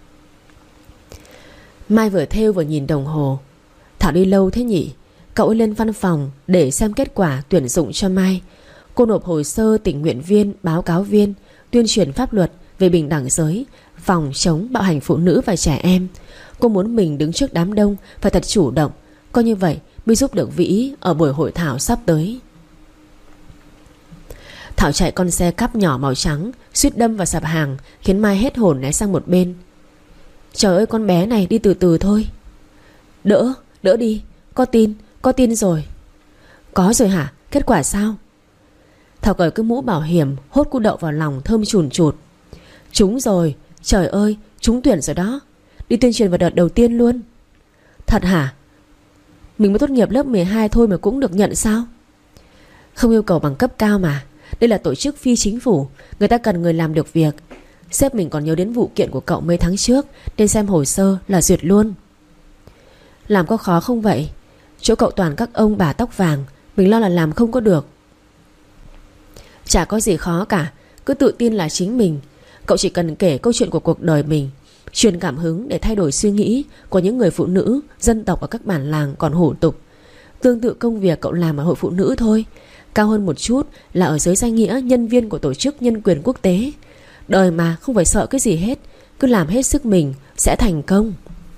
Mai vừa thêu vừa nhìn đồng hồ. Thảo đi lâu thế nhỉ? Cậu ấy lên văn phòng để xem kết quả tuyển dụng cho Mai. Cô nộp hồ sơ tình nguyện viên, báo cáo viên, tuyên truyền pháp luật về bình đẳng giới, phòng chống bạo hành phụ nữ và trẻ em. Cô muốn mình đứng trước đám đông phải thật chủ động. Có như vậy mới giúp được Vĩ ở buổi hội thảo sắp tới. Thảo chạy con xe cắp nhỏ màu trắng, suýt đâm vào sạp hàng, khiến Mai hết hồn né sang một bên. Trời ơi, con bé này đi từ từ thôi. Đỡ, đỡ đi. Có tin, có tin rồi. Có rồi hả? Kết quả sao? Thảo cởi cái mũ bảo hiểm, hốt cu đậu vào lòng thơm chùn chụt. Trúng rồi, trời ơi, trúng tuyển rồi đó. Đi tuyên truyền vào đợt đầu tiên luôn. Thật hả? Mình mới tốt nghiệp lớp mười hai thôi mà cũng được nhận sao? Không yêu cầu bằng cấp cao mà. Đây là tổ chức phi chính phủ, người ta cần người làm được việc. Sếp mình còn nhớ đến vụ kiện của cậu mấy tháng trước, nên xem hồ sơ là duyệt luôn. Làm có khó không vậy? Chỗ cậu toàn các ông bà tóc vàng, mình lo là làm không có được. Chả có gì khó cả, cứ tự tin là chính mình. Cậu chỉ cần kể câu chuyện của cuộc đời mình, truyền cảm hứng để thay đổi suy nghĩ của những người phụ nữ dân tộc ở các bản làng còn hủ tục. Tương tự công việc cậu làm ở hội phụ nữ thôi, cao hơn một chút là ở dưới danh nghĩa nhân viên của tổ chức nhân quyền quốc tế. Đời mà không phải sợ cái gì hết, cứ làm hết sức mình sẽ thành công.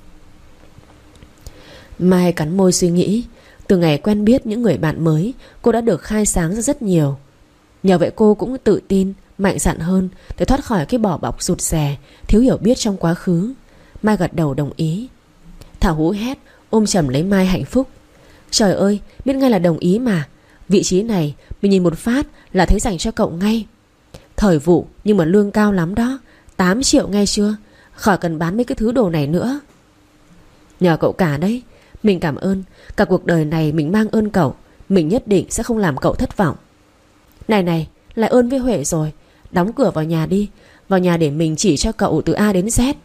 Mai cắn môi suy nghĩ. Từ ngày quen biết những người bạn mới, cô đã được khai sáng ra rất nhiều. Nhờ vậy cô cũng tự tin, mạnh dạn hơn để thoát khỏi cái vỏ bọc rụt rè, thiếu hiểu biết trong quá khứ. Mai gật đầu đồng ý. Thảo hú hét ôm chầm lấy Mai hạnh phúc. Trời ơi, biết ngay là đồng ý mà. Vị trí này mình nhìn một phát là thấy dành cho cậu ngay. Thời vụ nhưng mà lương cao lắm đó. Tám triệu nghe chưa? Khỏi cần bán mấy cái thứ đồ này nữa. Nhờ cậu cả đấy. Mình cảm ơn. Cả cuộc đời này mình mang ơn cậu. Mình nhất định sẽ không làm cậu thất vọng. Này này, lại ơn với Huệ rồi. Đóng cửa vào nhà đi. Vào nhà để mình chỉ cho cậu từ A đến Z.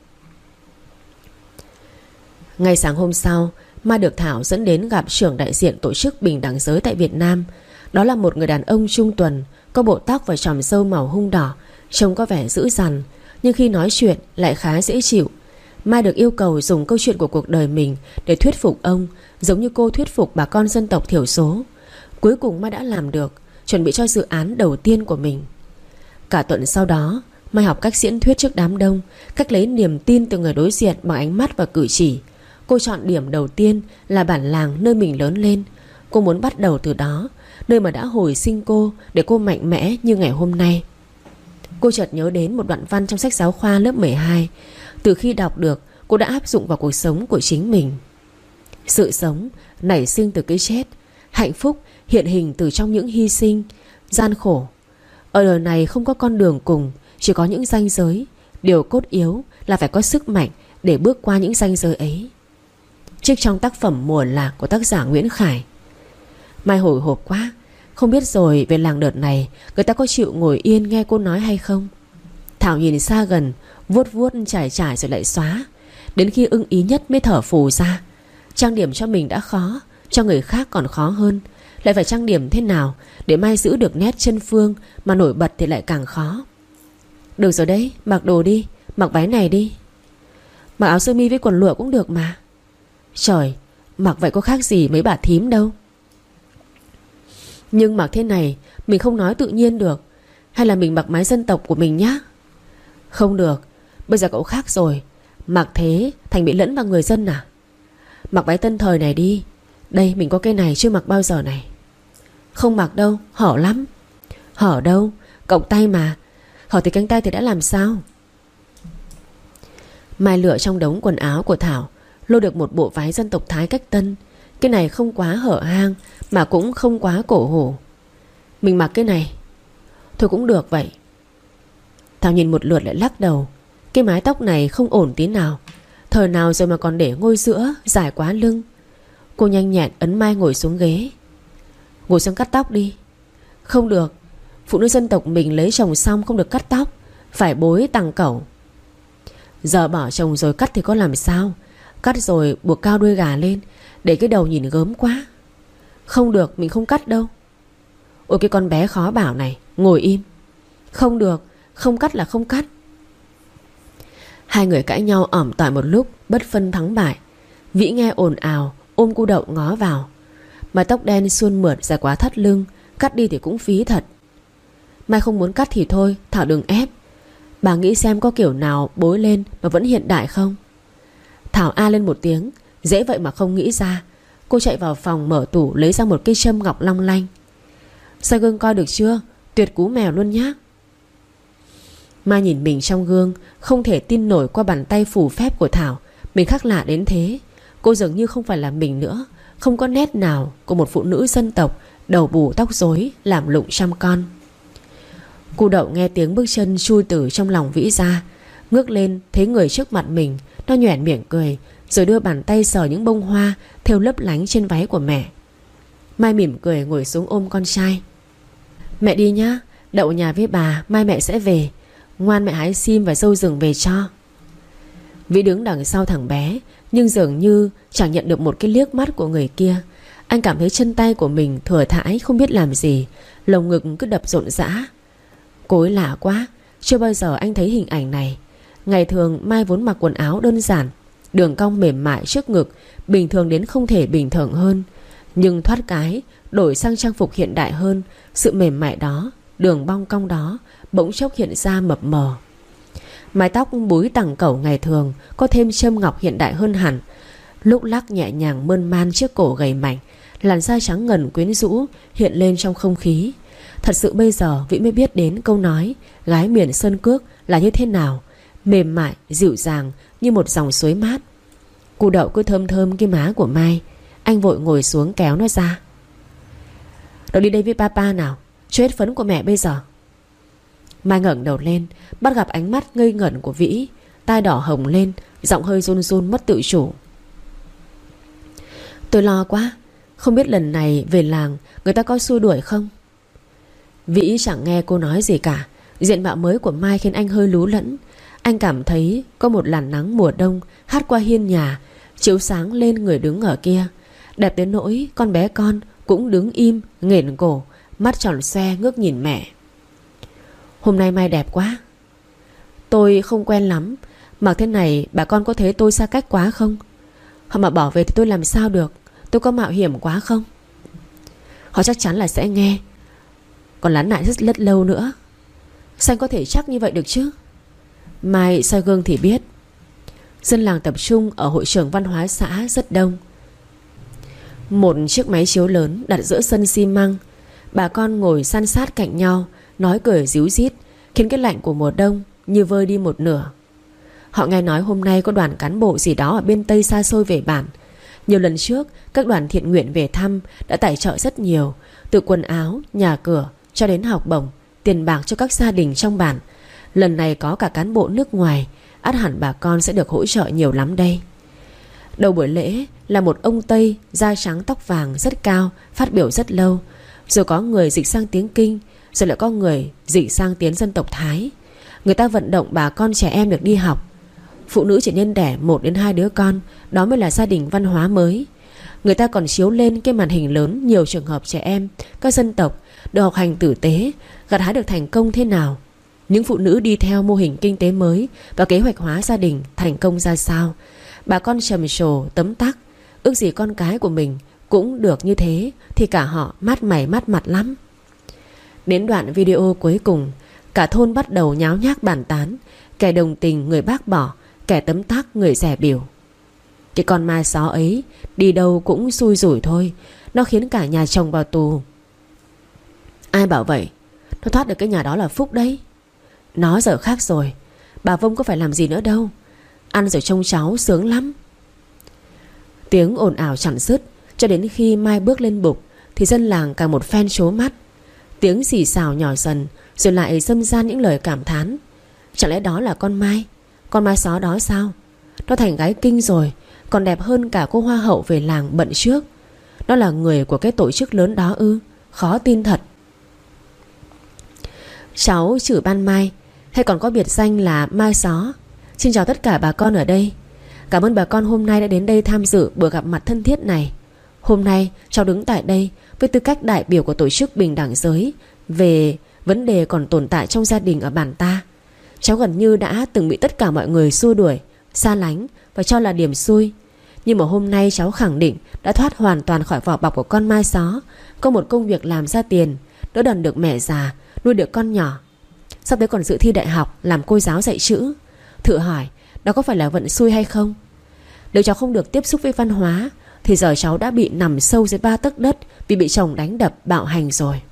Ngay sáng hôm sau, Mai được Thảo dẫn đến gặp trưởng đại diện tổ chức bình đẳng giới tại Việt Nam. Đó là một người đàn ông trung tuần, có bộ tóc và chòm râu màu hung đỏ, trông có vẻ dữ dằn, nhưng khi nói chuyện lại khá dễ chịu. Mai được yêu cầu dùng câu chuyện của cuộc đời mình để thuyết phục ông, giống như cô thuyết phục bà con dân tộc thiểu số. Cuối cùng Mai đã làm được, chuẩn bị cho dự án đầu tiên của mình. Cả tuần sau đó, Mai học cách diễn thuyết trước đám đông, cách lấy niềm tin từ người đối diện bằng ánh mắt và cử chỉ. Cô chọn điểm đầu tiên là bản làng nơi mình lớn lên. Cô muốn bắt đầu từ đó, nơi mà đã hồi sinh cô, để cô mạnh mẽ như ngày hôm nay. Cô chợt nhớ đến một đoạn văn trong sách giáo khoa lớp mười hai. Từ khi đọc được, cô đã áp dụng vào cuộc sống của chính mình. Sự sống nảy sinh từ cái chết, hạnh phúc hiện hình từ trong những hy sinh, gian khổ. Ở đời này không có con đường cùng, chỉ có những ranh giới. Điều cốt yếu là phải có sức mạnh để bước qua những ranh giới ấy. Trích trong tác phẩm Mùa Lạc của tác giả Nguyễn Khải. Mai hồi hộp quá. Không biết rồi về làng đợt này người ta có chịu ngồi yên nghe cô nói hay không. Thảo nhìn xa gần, vuốt vuốt trải trải rồi lại xóa. Đến khi ưng ý nhất mới thở phù ra. Trang điểm cho mình đã khó, cho người khác còn khó hơn. Lại phải trang điểm thế nào để Mai giữ được nét chân phương, mà nổi bật thì lại càng khó. Được rồi đấy, mặc đồ đi. Mặc váy này đi. Mặc áo sơ mi với quần lụa cũng được mà. Trời, mặc vậy có khác gì mấy bà thím đâu. Nhưng mặc thế này mình không nói tự nhiên được. Hay là mình mặc mái dân tộc của mình nhá? Không được, bây giờ cậu khác rồi. Mặc thế thành bị lẫn vào người dân à? Mặc váy tân thời này đi. Đây mình có cái này chưa mặc bao giờ này. Không mặc đâu, hở lắm. Hở đâu, cộc tay mà. Hở thì cánh tay thì đã làm sao? Mai lựa trong đống quần áo của Thảo, lôi được một bộ váy dân tộc Thái cách tân. Cái này không quá hở hang, mà cũng không quá cổ hủ. Mình mặc cái này. Thôi cũng được vậy. Thảo nhìn một lượt lại lắc đầu. Cái mái tóc này không ổn tí nào. Thời nào rồi mà còn để ngôi giữa, dài quá lưng. Cô nhanh nhẹn ấn Mai ngồi xuống ghế. Ngồi xuống cắt tóc đi. Không được, phụ nữ dân tộc mình lấy chồng xong không được cắt tóc, phải bối tằng cẩu. Giờ bỏ chồng rồi cắt thì có làm sao? Cắt rồi buộc cao đuôi gà lên, để cái đầu nhìn gớm quá. Không được, mình không cắt đâu. Ôi cái con bé khó bảo này, ngồi im. Không được, không cắt là không cắt. Hai người cãi nhau ỏm tỏi một lúc, bất phân thắng bại. Vĩ nghe ồn ào, ôm cu Đậu ngó vào. Mái tóc đen suôn mượt dài quá thắt lưng, cắt đi thì cũng phí thật. Mai không muốn cắt thì thôi, Thảo đừng ép. Bà nghĩ xem có kiểu nào bối lên mà vẫn hiện đại không? Thảo a lên một tiếng, dễ vậy mà không nghĩ ra. Cô chạy vào phòng mở tủ lấy ra một cây châm ngọc long lanh. Soi gương coi được chưa? Tuyệt cú mèo luôn nhá. Mai nhìn mình trong gương, không thể tin nổi qua bàn tay phù phép của Thảo. Mình khác lạ đến thế. Cô dường như không phải là mình nữa. Không có nét nào của một phụ nữ dân tộc, đầu bù tóc rối, làm lụng chăm con. Cu Đậu nghe tiếng bước chân chui từ trong lòng Vĩ ra, ngước lên thấy người trước mặt mình. Nó nhoẻn miệng cười, rồi đưa bàn tay sờ những bông hoa thêu lấp lánh trên váy của mẹ. Mai mỉm cười ngồi xuống ôm con trai. Mẹ đi nhá, Đậu nhà với bà, mai mẹ sẽ về. Ngoan mẹ hái sim và dâu rừng về cho. Vĩ đứng đằng sau thằng bé, nhưng dường như chẳng nhận được một cái liếc mắt của người kia. Anh cảm thấy chân tay của mình thừa thãi không biết làm gì, lồng ngực cứ đập rộn rã. Cô ấy lạ quá, chưa bao giờ anh thấy hình ảnh này. Ngày thường Mai vốn mặc quần áo đơn giản, đường cong mềm mại trước ngực, bình thường đến không thể bình thường hơn. Nhưng thoát cái đổi sang trang phục hiện đại hơn, sự mềm mại đó, đường bong cong đó bỗng chốc hiện ra mập mờ. Mái tóc búi tằng cẩu ngày thường có thêm châm ngọc hiện đại hơn hẳn, lúc lắc nhẹ nhàng mơn man chiếc cổ gầy mảnh. Làn da trắng ngần quyến rũ hiện lên trong không khí. Thật sự bây giờ Vĩ mới biết đến câu nói gái miền Sơn Cước là như thế nào, mềm mại, dịu dàng như một dòng suối mát. Củ đậu cứ thơm thơm cái má của Mai. Anh vội ngồi xuống kéo nó ra. Đậu đi đây với papa nào, cho hết phấn của mẹ bây giờ. Mai ngẩng đầu lên, bắt gặp ánh mắt ngây ngẩn của Vĩ. Tai đỏ hồng lên, giọng hơi run run mất tự chủ. Tôi lo quá, không biết lần này về làng người ta có xua đuổi không. Vĩ chẳng nghe cô nói gì cả. Diện mạo mới của Mai khiến anh hơi lú lẫn. Anh cảm thấy có một làn nắng mùa đông hắt qua hiên nhà, chiếu sáng lên người đứng ở kia. Đẹp đến nỗi con bé con cũng đứng im, nghển cổ, mắt tròn xoe ngước nhìn mẹ. Hôm nay Mai đẹp quá. Tôi không quen lắm. Mặc thế này bà con có thấy tôi xa cách quá không? Họ mà bỏ về thì tôi làm sao được? Tôi có mạo hiểm quá không? Họ chắc chắn là sẽ nghe. Còn lán lại rất rất lâu nữa. Sao anh có thể chắc như vậy được chứ? Mai soi gương thì biết. Dân làng tập trung ở hội trường văn hóa xã rất đông. Một chiếc máy chiếu lớn đặt giữa sân xi măng. Bà con ngồi san sát cạnh nhau, nói cười ríu rít, khiến cái lạnh của mùa đông như vơi đi một nửa. Họ nghe nói hôm nay có đoàn cán bộ gì đó ở bên Tây xa xôi về bản. Nhiều lần trước các đoàn thiện nguyện về thăm đã tài trợ rất nhiều, từ quần áo, nhà cửa cho đến học bổng, tiền bạc cho các gia đình trong bản. Lần này có cả cán bộ nước ngoài, ắt hẳn bà con sẽ được hỗ trợ nhiều lắm đây. Đầu buổi lễ là một ông Tây da trắng tóc vàng rất cao phát biểu rất lâu. Rồi có người dịch sang tiếng Kinh, rồi lại có người dịch sang tiếng dân tộc Thái. Người ta vận động bà con trẻ em được đi học. Phụ nữ chỉ nên đẻ một đến hai đứa con, đó mới là gia đình văn hóa mới. Người ta còn chiếu lên cái màn hình lớn nhiều trường hợp trẻ em các dân tộc được học hành tử tế, gặt hái được thành công thế nào. Những phụ nữ đi theo mô hình kinh tế mới và kế hoạch hóa gia đình thành công ra sao. Bà con trầm trồ tấm tắc, ước gì con cái của mình cũng được như thế thì cả họ mát mày mát mặt lắm. Đến đoạn video cuối cùng, cả thôn bắt đầu nháo nhác bàn tán. Kẻ đồng tình người bác bỏ, kẻ tấm tắc người dè bỉu. Cái con ma xó ấy đi đâu cũng xui rủi thôi. Nó khiến cả nhà chồng vào tù. Ai bảo vậy? Nó thoát được cái nhà đó là phúc đấy. Nó giờ khác rồi. Bà Vông có phải làm gì nữa đâu. Ăn rồi trông cháu sướng lắm. Tiếng ồn ào chẳng dứt, cho đến khi Mai bước lên bục thì dân làng càng một phen trố mắt. Tiếng xì xào nhỏ dần, rồi lại râm ran những lời cảm thán. Chẳng lẽ đó là con Mai? Con ma xó đó sao? Nó thành gái kinh rồi, còn đẹp hơn cả cô hoa hậu về làng bận trước. Nó là người của cái tổ chức lớn đó ư? Khó tin thật. Cháu Chử Ban Mai, hay còn có biệt danh là Mai Xó. Xin chào tất cả bà con ở đây. Cảm ơn bà con hôm nay đã đến đây tham dự buổi gặp mặt thân thiết này. Hôm nay cháu đứng tại đây với tư cách đại biểu của tổ chức bình đẳng giới về vấn đề còn tồn tại trong gia đình ở bản ta. Cháu gần như đã từng bị tất cả mọi người xua đuổi, xa lánh và cho là điểm xui. Nhưng mà hôm nay cháu khẳng định đã thoát hoàn toàn khỏi vỏ bọc của con Mai Xó, có một công việc làm ra tiền, đỡ đần được mẹ già, nuôi được con nhỏ. Sắp tới còn dự thi đại học làm cô giáo dạy chữ. Thử hỏi đó có phải là vận xui hay không? Nếu cháu không được tiếp xúc với văn hóa thì giờ cháu đã bị nằm sâu dưới ba tấc đất vì bị chồng đánh đập bạo hành rồi.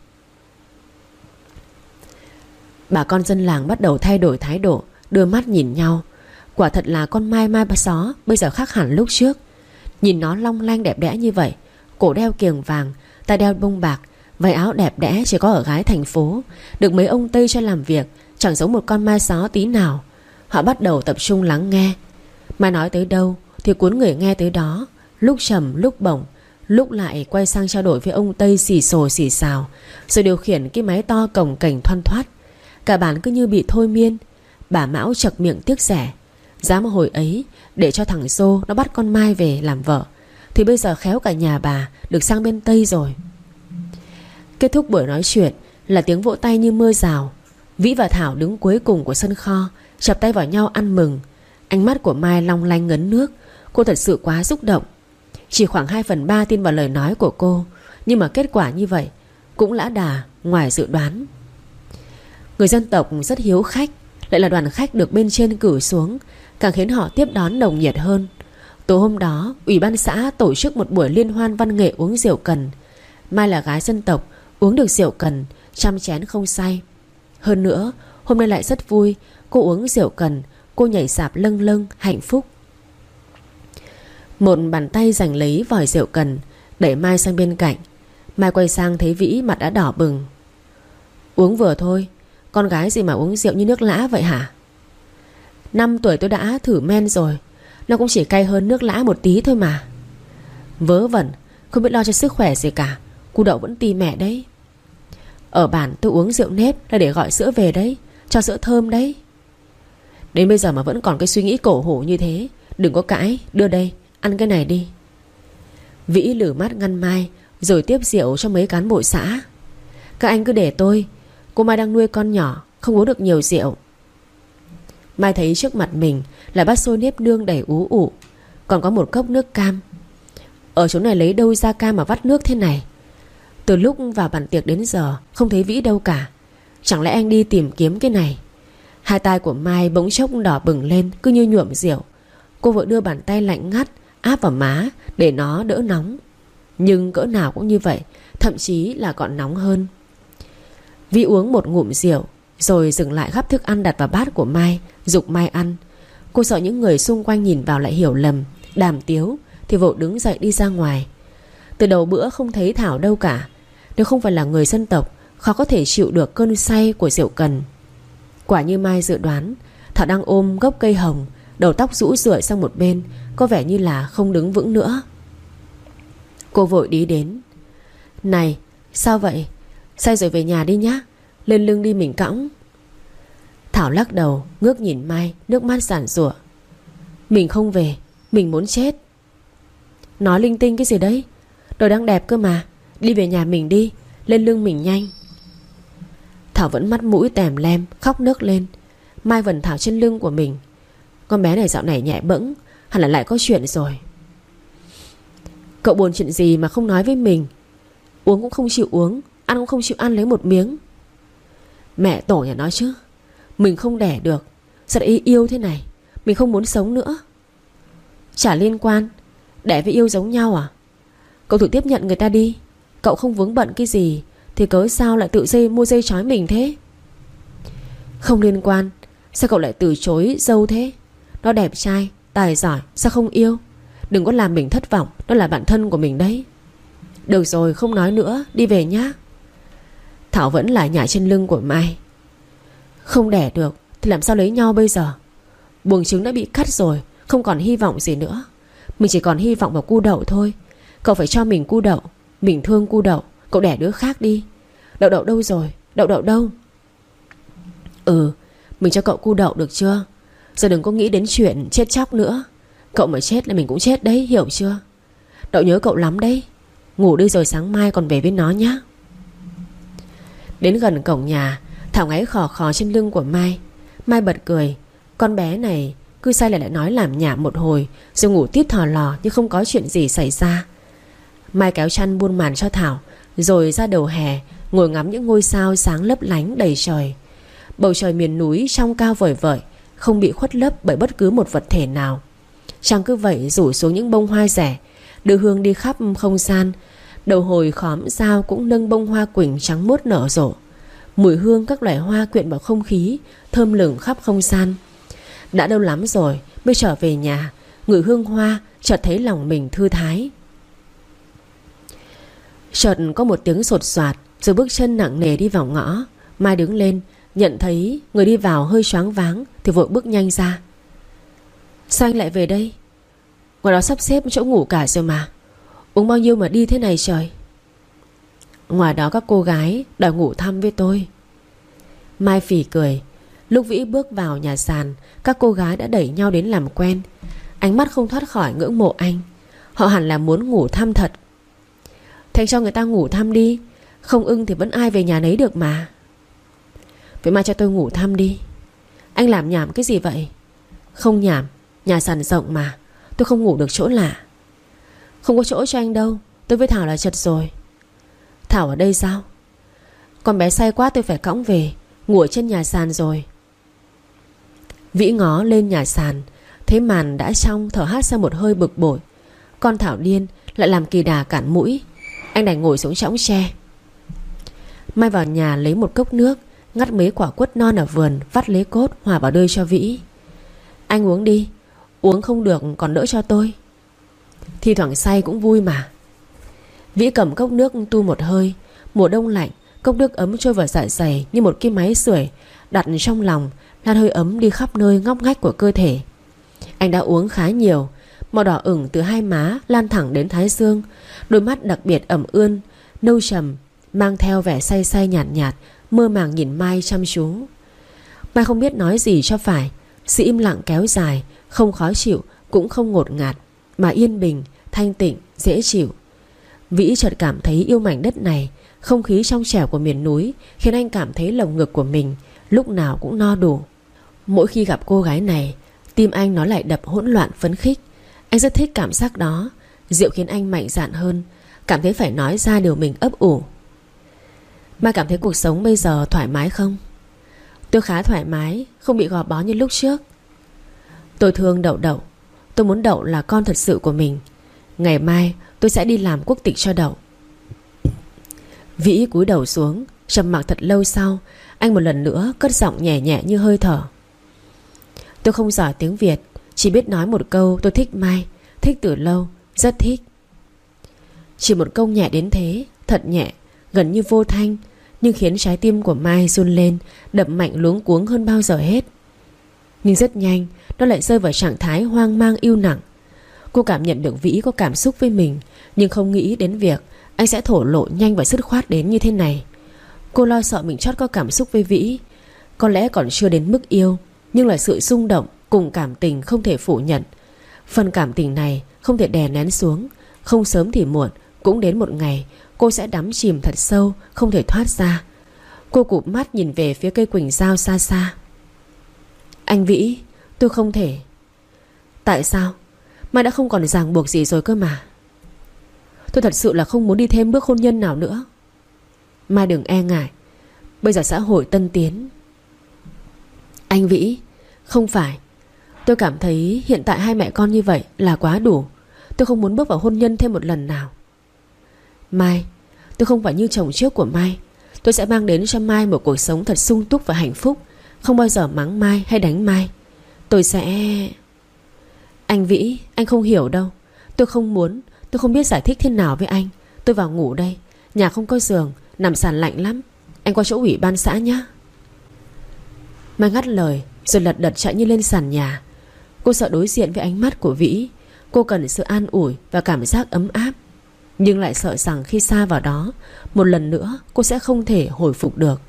Bà con dân làng bắt đầu thay đổi thái độ, đưa mắt nhìn nhau. Quả thật là con Mai Mai Xó bây giờ khác hẳn lúc trước. Nhìn nó long lanh đẹp đẽ như vậy, cổ đeo kiềng vàng, tay đeo bông bạc, váy áo đẹp đẽ chỉ có ở gái thành phố, được mấy ông Tây cho làm việc, chẳng giống một con Mai Xó tí nào. Họ bắt đầu tập trung lắng nghe. Mai nói tới đâu thì cuốn người nghe tới đó, lúc trầm lúc bổng, lúc lại quay sang trao đổi với ông Tây xì xồ xì xào, rồi điều khiển cái máy to cồng kềnh thoăn thoắt. Cả bản cứ như bị thôi miên. Bà Mão chật miệng tiếc rẻ. Giá mà hồi ấy để cho thằng Xô nó bắt con Mai về làm vợ thì bây giờ khéo cả nhà bà được sang bên Tây rồi. Kết thúc buổi nói chuyện là tiếng vỗ tay như mưa rào. Vĩ và Thảo đứng cuối cùng của sân kho, chập tay vào nhau ăn mừng. Ánh mắt của Mai long lanh ngấn nước. Cô thật sự quá xúc động. Chỉ khoảng hai phần ba tin vào lời nói của cô, nhưng mà kết quả như vậy cũng lã đà ngoài dự đoán. Người dân tộc rất hiếu khách, lại là đoàn khách được bên trên cử xuống, càng khiến họ tiếp đón nồng nhiệt hơn. Tối hôm đó, ủy ban xã tổ chức một buổi liên hoan văn nghệ uống rượu cần. Mai là gái dân tộc, uống được rượu cần, trăm chén không say. Hơn nữa, hôm nay lại rất vui. Cô uống rượu cần, cô nhảy sạp lâng lâng, hạnh phúc. Một bàn tay giành lấy vòi rượu cần, đẩy Mai sang bên cạnh. Mai quay sang thấy Vĩ mặt đã đỏ bừng. Uống vừa thôi, con gái gì mà uống rượu như nước lã vậy hả? Năm tuổi tôi đã thử men rồi, nó cũng chỉ cay hơn nước lã một tí thôi mà. Vớ vẩn, không biết lo cho sức khỏe gì cả. Cu đậu vẫn ti mẹ đấy. Ở bản tôi uống rượu nếp là để gọi sữa về đấy, cho sữa thơm đấy. Đến bây giờ mà vẫn còn cái suy nghĩ cổ hủ như thế. Đừng có cãi, đưa đây, ăn cái này đi. Vĩ lử mắt ngăn Mai, rồi tiếp rượu cho mấy cán bộ xã. Các anh cứ để tôi, cô Mai đang nuôi con nhỏ, không uống được nhiều rượu. Mai thấy trước mặt mình là bát xôi nếp nương đầy ú ụ, còn có một cốc nước cam. Ở chỗ này lấy đâu ra cam mà vắt nước thế này? Từ lúc vào bàn tiệc đến giờ không thấy Vĩ đâu cả. Chẳng lẽ anh đi tìm kiếm cái này? Hai tay của Mai bỗng chốc đỏ bừng lên, cứ như nhuộm rượu. Cô vội đưa bàn tay lạnh ngắt áp vào má để nó đỡ nóng. Nhưng cỡ nào cũng như vậy, thậm chí là còn nóng hơn. Vĩ uống một ngụm rượu, rồi dừng lại gắp thức ăn đặt vào bát của Mai, giục Mai ăn. Cô sợ những người xung quanh nhìn vào lại hiểu lầm, đàm tiếu, thì vội đứng dậy đi ra ngoài. Từ đầu bữa không thấy Thảo đâu cả. Nếu không phải là người dân tộc, khó có thể chịu được cơn say của rượu cần. Quả như Mai dự đoán, Thảo đang ôm gốc cây hồng, đầu tóc rũ rượi sang một bên, có vẻ như là không đứng vững nữa. Cô vội đi đến. Này, sao vậy? Say rồi về nhà đi nhá, lên lưng đi mình cõng. Thảo lắc đầu, ngước nhìn Mai, nước mắt giản giụa. Mình không về, mình muốn chết. Nói linh tinh cái gì đấy? Đồ đang đẹp cơ mà. Đi về nhà mình đi, lên lưng mình nhanh. Thảo vẫn mắt mũi tèm lem, khóc nức lên. Mai vần Thảo trên lưng của mình. Con bé này dạo này nhẹ bẫng, hẳn là lại có chuyện rồi. Cậu buồn chuyện gì mà không nói với mình? Uống cũng không chịu uống, ăn cũng không chịu ăn lấy một miếng. Mẹ tổ nhà nó chứ. Mình không đẻ được, sao lại yêu thế này? Mình không muốn sống nữa. Chả liên quan. Đẻ với yêu giống nhau à? Cậu thử tiếp nhận người ta đi. Cậu không vướng bận cái gì thì cớ sao lại tự dây mua dây trói mình thế? Không liên quan. Sao cậu lại từ chối dâu thế? Nó đẹp trai, tài giỏi, sao không yêu? Đừng có làm mình thất vọng, nó là bạn thân của mình đấy. Được rồi, không nói nữa, đi về nhá. Thảo vẫn lại nhảy trên lưng của Mai. Không đẻ được thì làm sao lấy nhau bây giờ? Buồng trứng đã bị cắt rồi, không còn hy vọng gì nữa. Mình chỉ còn hy vọng vào cu đậu thôi. Cậu phải cho mình cu đậu. Mình thương cu đậu. Cậu đẻ đứa khác đi. Đậu đậu đâu rồi? Đậu đậu đâu? Ừ, mình cho cậu cu đậu được chưa? Giờ đừng có nghĩ đến chuyện chết chóc nữa. Cậu mà chết là mình cũng chết đấy, hiểu chưa? Đậu nhớ cậu lắm đấy. Ngủ đi rồi sáng mai còn về với nó nhá. Đến gần cổng nhà, Thảo ngáy khò khò trên lưng của Mai. Mai bật cười. Con bé này cứ say lại lại nói làm nhảm một hồi, rồi ngủ tít thò lò như không có chuyện gì xảy ra. Mai kéo chăn buông màn cho Thảo, rồi ra đầu hè ngồi ngắm những ngôi sao sáng lấp lánh đầy trời. Bầu trời miền núi trong cao vời vợi, không bị khuất lấp bởi bất cứ một vật thể nào. Trăng cứ vậy rủ xuống những bông hoa rẻ, đưa hương đi khắp không gian. Đầu hồi khóm dao cũng nâng bông hoa quỳnh trắng muốt nở rộ. Mùi hương các loài hoa quyện vào không khí, thơm lừng khắp không gian. Đã lâu lắm rồi mới trở về nhà, ngửi hương hoa chợt thấy lòng mình thư thái. Chợt có một tiếng sột soạt, rồi bước chân nặng nề đi vào ngõ. Mai đứng lên, nhận thấy người đi vào hơi choáng váng thì vội bước nhanh ra. Sao anh lại về đây? Ngoài đó sắp xếp chỗ ngủ cả rồi mà. Uống bao nhiêu mà đi thế này trời? Ngoài đó các cô gái đòi ngủ thăm với tôi. Mai phì cười. Lúc Vĩ bước vào nhà sàn, các cô gái đã đẩy nhau đến làm quen. Ánh mắt không thoát khỏi ngưỡng mộ anh. Họ hẳn là muốn ngủ thăm thật. Thế cho người ta ngủ thăm đi. Không ưng thì vẫn ai về nhà nấy được mà. Vậy mà cho tôi ngủ thăm đi. Anh làm nhảm cái gì vậy? Không nhảm, nhà sàn rộng mà. Tôi không ngủ được chỗ lạ. Không có chỗ cho anh đâu. Tôi với Thảo là chật rồi. Thảo ở đây sao? Con bé say quá tôi phải cõng về. Ngủ ở trên nhà sàn rồi. Vĩ ngó lên nhà sàn, thấy màn đã trong, thở hắt ra một hơi bực bội. Con Thảo điên lại làm kỳ đà cản mũi. Anh đành ngồi xuống chõng tre. Mai vào nhà lấy một cốc nước, ngắt mấy quả quất non ở vườn, vắt lấy cốt hòa vào đơi cho Vĩ. Anh uống đi. Uống không được còn đỡ cho tôi. Thi thoảng say cũng vui mà. Vĩ cầm cốc nước tu một hơi. Mùa đông lạnh, cốc nước ấm trôi vào dạ dày như một cái máy sưởi đặt trong lòng, lan hơi ấm đi khắp nơi ngóc ngách của cơ thể. Anh đã uống khá nhiều. Màu đỏ ửng từ hai má lan thẳng đến thái dương. Đôi mắt đặc biệt ẩm ươn, nâu trầm, mang theo vẻ say say nhạt nhạt, mơ màng nhìn Mai chăm chú. Mai không biết nói gì cho phải. Sự im lặng kéo dài, không khó chịu cũng không ngột ngạt, mà yên bình, thanh tịnh, dễ chịu. Vĩ chợt cảm thấy yêu mảnh đất này. Không khí trong trẻo của miền núi khiến anh cảm thấy lồng ngực của mình lúc nào cũng no đủ. Mỗi khi gặp cô gái này, tim anh nó lại đập hỗn loạn phấn khích. Anh rất thích cảm giác đó. Rượu khiến anh mạnh dạn hơn, cảm thấy phải nói ra điều mình ấp ủ. Mai cảm thấy cuộc sống bây giờ thoải mái không? Tôi khá thoải mái, không bị gò bó như lúc trước. Tôi thương Đậu Đậu. Tôi muốn Đậu là con thật sự của mình. Ngày mai tôi sẽ đi làm quốc tịch cho Đậu. Vĩ cúi đầu xuống, trầm mặc thật lâu sau, anh một lần nữa cất giọng nhẹ nhẹ như hơi thở. Tôi không giỏi tiếng Việt, chỉ biết nói một câu tôi thích Mai. Thích từ lâu, rất thích. Chỉ một câu nhẹ đến thế, thật nhẹ, gần như vô thanh, nhưng khiến trái tim của Mai run lên, đập mạnh luống cuống hơn bao giờ hết. Nhưng rất nhanh, nó lại rơi vào trạng thái hoang mang yêu nặng. Cô cảm nhận được Vĩ có cảm xúc với mình, nhưng không nghĩ đến việc anh sẽ thổ lộ nhanh và dứt khoát đến như thế này. Cô lo sợ mình chót có cảm xúc với Vĩ. Có lẽ còn chưa đến mức yêu, nhưng là sự rung động cùng cảm tình không thể phủ nhận. Phần cảm tình này không thể đè nén xuống. Không sớm thì muộn cũng đến một ngày cô sẽ đắm chìm thật sâu, không thể thoát ra. Cô cụp mắt nhìn về phía cây quỳnh dao xa xa. Anh Vĩ, tôi không thể. Tại sao? Mai đã không còn ràng buộc gì rồi cơ mà. Tôi thật sự là không muốn đi thêm bước hôn nhân nào nữa. Mai đừng e ngại, bây giờ xã hội tân tiến. Anh Vĩ, không phải. Tôi cảm thấy hiện tại hai mẹ con như vậy là quá đủ. Tôi không muốn bước vào hôn nhân thêm một lần nào. Mai, tôi không phải như chồng trước của Mai. Tôi sẽ mang đến cho Mai một cuộc sống thật sung túc và hạnh phúc, không bao giờ mắng Mai hay đánh Mai. Tôi sẽ... Anh Vĩ, anh không hiểu đâu. Tôi không muốn, tôi không biết giải thích thế nào với anh. Tôi vào ngủ đây. Nhà không có giường, nằm sàn lạnh lắm. Anh qua chỗ ủy ban xã nhé. Mai ngắt lời rồi lật đật chạy như lên sàn nhà. Cô sợ đối diện với ánh mắt của Vĩ. Cô cần sự an ủi và cảm giác ấm áp, nhưng lại sợ rằng khi xa vào đó, một lần nữa cô sẽ không thể hồi phục được.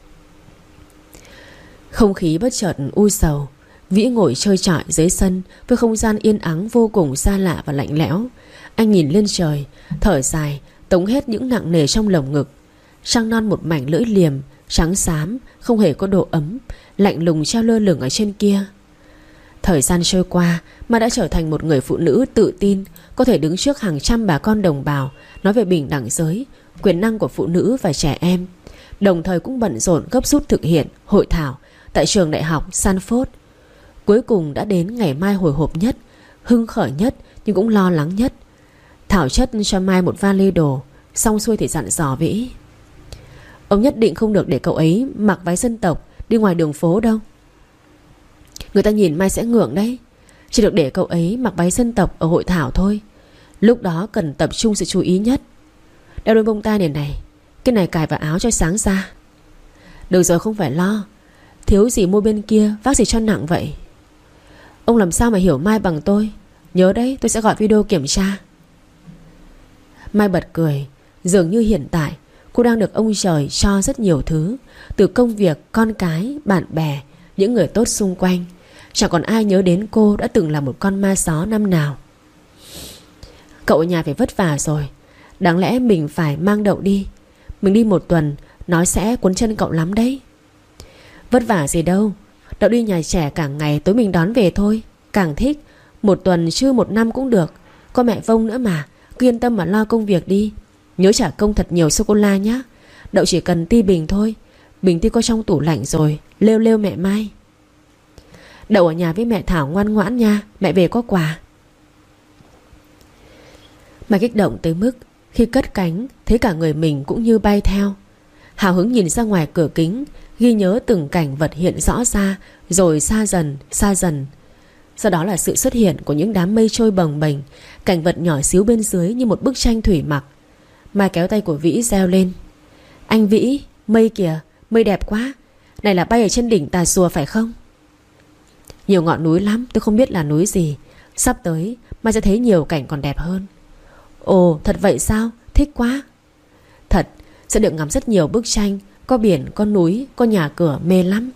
Không khí bất chợt u sầu. Vĩ ngồi chơi trọi dưới sân với không gian yên ắng vô cùng xa lạ và lạnh lẽo. Anh nhìn lên trời, thở dài, tống hết những nặng nề trong lồng ngực. Trăng non một mảnh lưỡi liềm, trắng xám, không hề có độ ấm, lạnh lùng treo lơ lửng ở trên kia. Thời gian trôi qua mà đã trở thành một người phụ nữ tự tin, có thể đứng trước hàng trăm bà con đồng bào nói về bình đẳng giới, quyền năng của phụ nữ và trẻ em. Đồng thời cũng bận rộn gấp rút thực hiện hội thảo tại trường đại học Stanford. Cuối cùng đã đến ngày Mai hồi hộp nhất, hưng khởi nhất nhưng cũng lo lắng nhất. Thảo chất cho Mai một vali đồ, xong xuôi thì dặn dò Vĩ. Ông nhất định không được để cậu ấy mặc váy dân tộc đi ngoài đường phố đâu. Người ta nhìn Mai sẽ ngượng đấy. Chỉ được để cậu ấy mặc váy dân tộc ở hội thảo thôi. Lúc đó cần tập trung sự chú ý nhất. Đeo đôi bông tai này này, cái này cài vào áo cho sáng ra. Được rồi, không phải lo. Thiếu gì mua bên kia, vác gì cho nặng vậy. Ông làm sao mà hiểu Mai bằng tôi. Nhớ đấy, tôi sẽ gọi video kiểm tra. Mai bật cười. Dường như hiện tại cô đang được ông trời cho rất nhiều thứ, từ công việc, con cái, bạn bè, những người tốt xung quanh. Chẳng còn ai nhớ đến cô đã từng là một con ma gió năm nào. Cậu ở nhà phải vất vả rồi. Đáng lẽ mình phải mang Đậu đi. Mình đi một tuần, nó sẽ cuốn chân cậu lắm đấy. Vất vả gì đâu. Đậu đi nhà trẻ cả ngày, tối mình đón về thôi. Càng thích. Một tuần chứ một năm cũng được. Có mẹ Vông nữa mà. Cứ yên tâm mà lo công việc đi. Nhớ trả công thật nhiều sô-cô-la nhá. Đậu chỉ cần ti bình thôi. Bình ti có trong tủ lạnh rồi. Lêu lêu mẹ Mai. Đậu ở nhà với mẹ Thảo ngoan ngoãn nha. Mẹ về có quà. Mai kích động tới mức khi cất cánh thấy cả người mình cũng như bay theo. Hào hứng nhìn ra ngoài cửa kính, ghi nhớ từng cảnh vật hiện rõ ra, rồi xa dần, xa dần. Sau đó là sự xuất hiện của những đám mây trôi bồng bềnh, cảnh vật nhỏ xíu bên dưới như một bức tranh thủy mặc. Mai kéo tay của Vĩ reo lên: Anh Vĩ, mây kìa, mây đẹp quá. Này là bay ở trên đỉnh Tà Xùa phải không? Nhiều ngọn núi lắm, tôi không biết là núi gì. Sắp tới Mai sẽ thấy nhiều cảnh còn đẹp hơn. Ồ, thật vậy sao? Thích quá. Thật, sẽ được ngắm rất nhiều bức tranh. Có biển, có núi, có nhà cửa, mê lắm.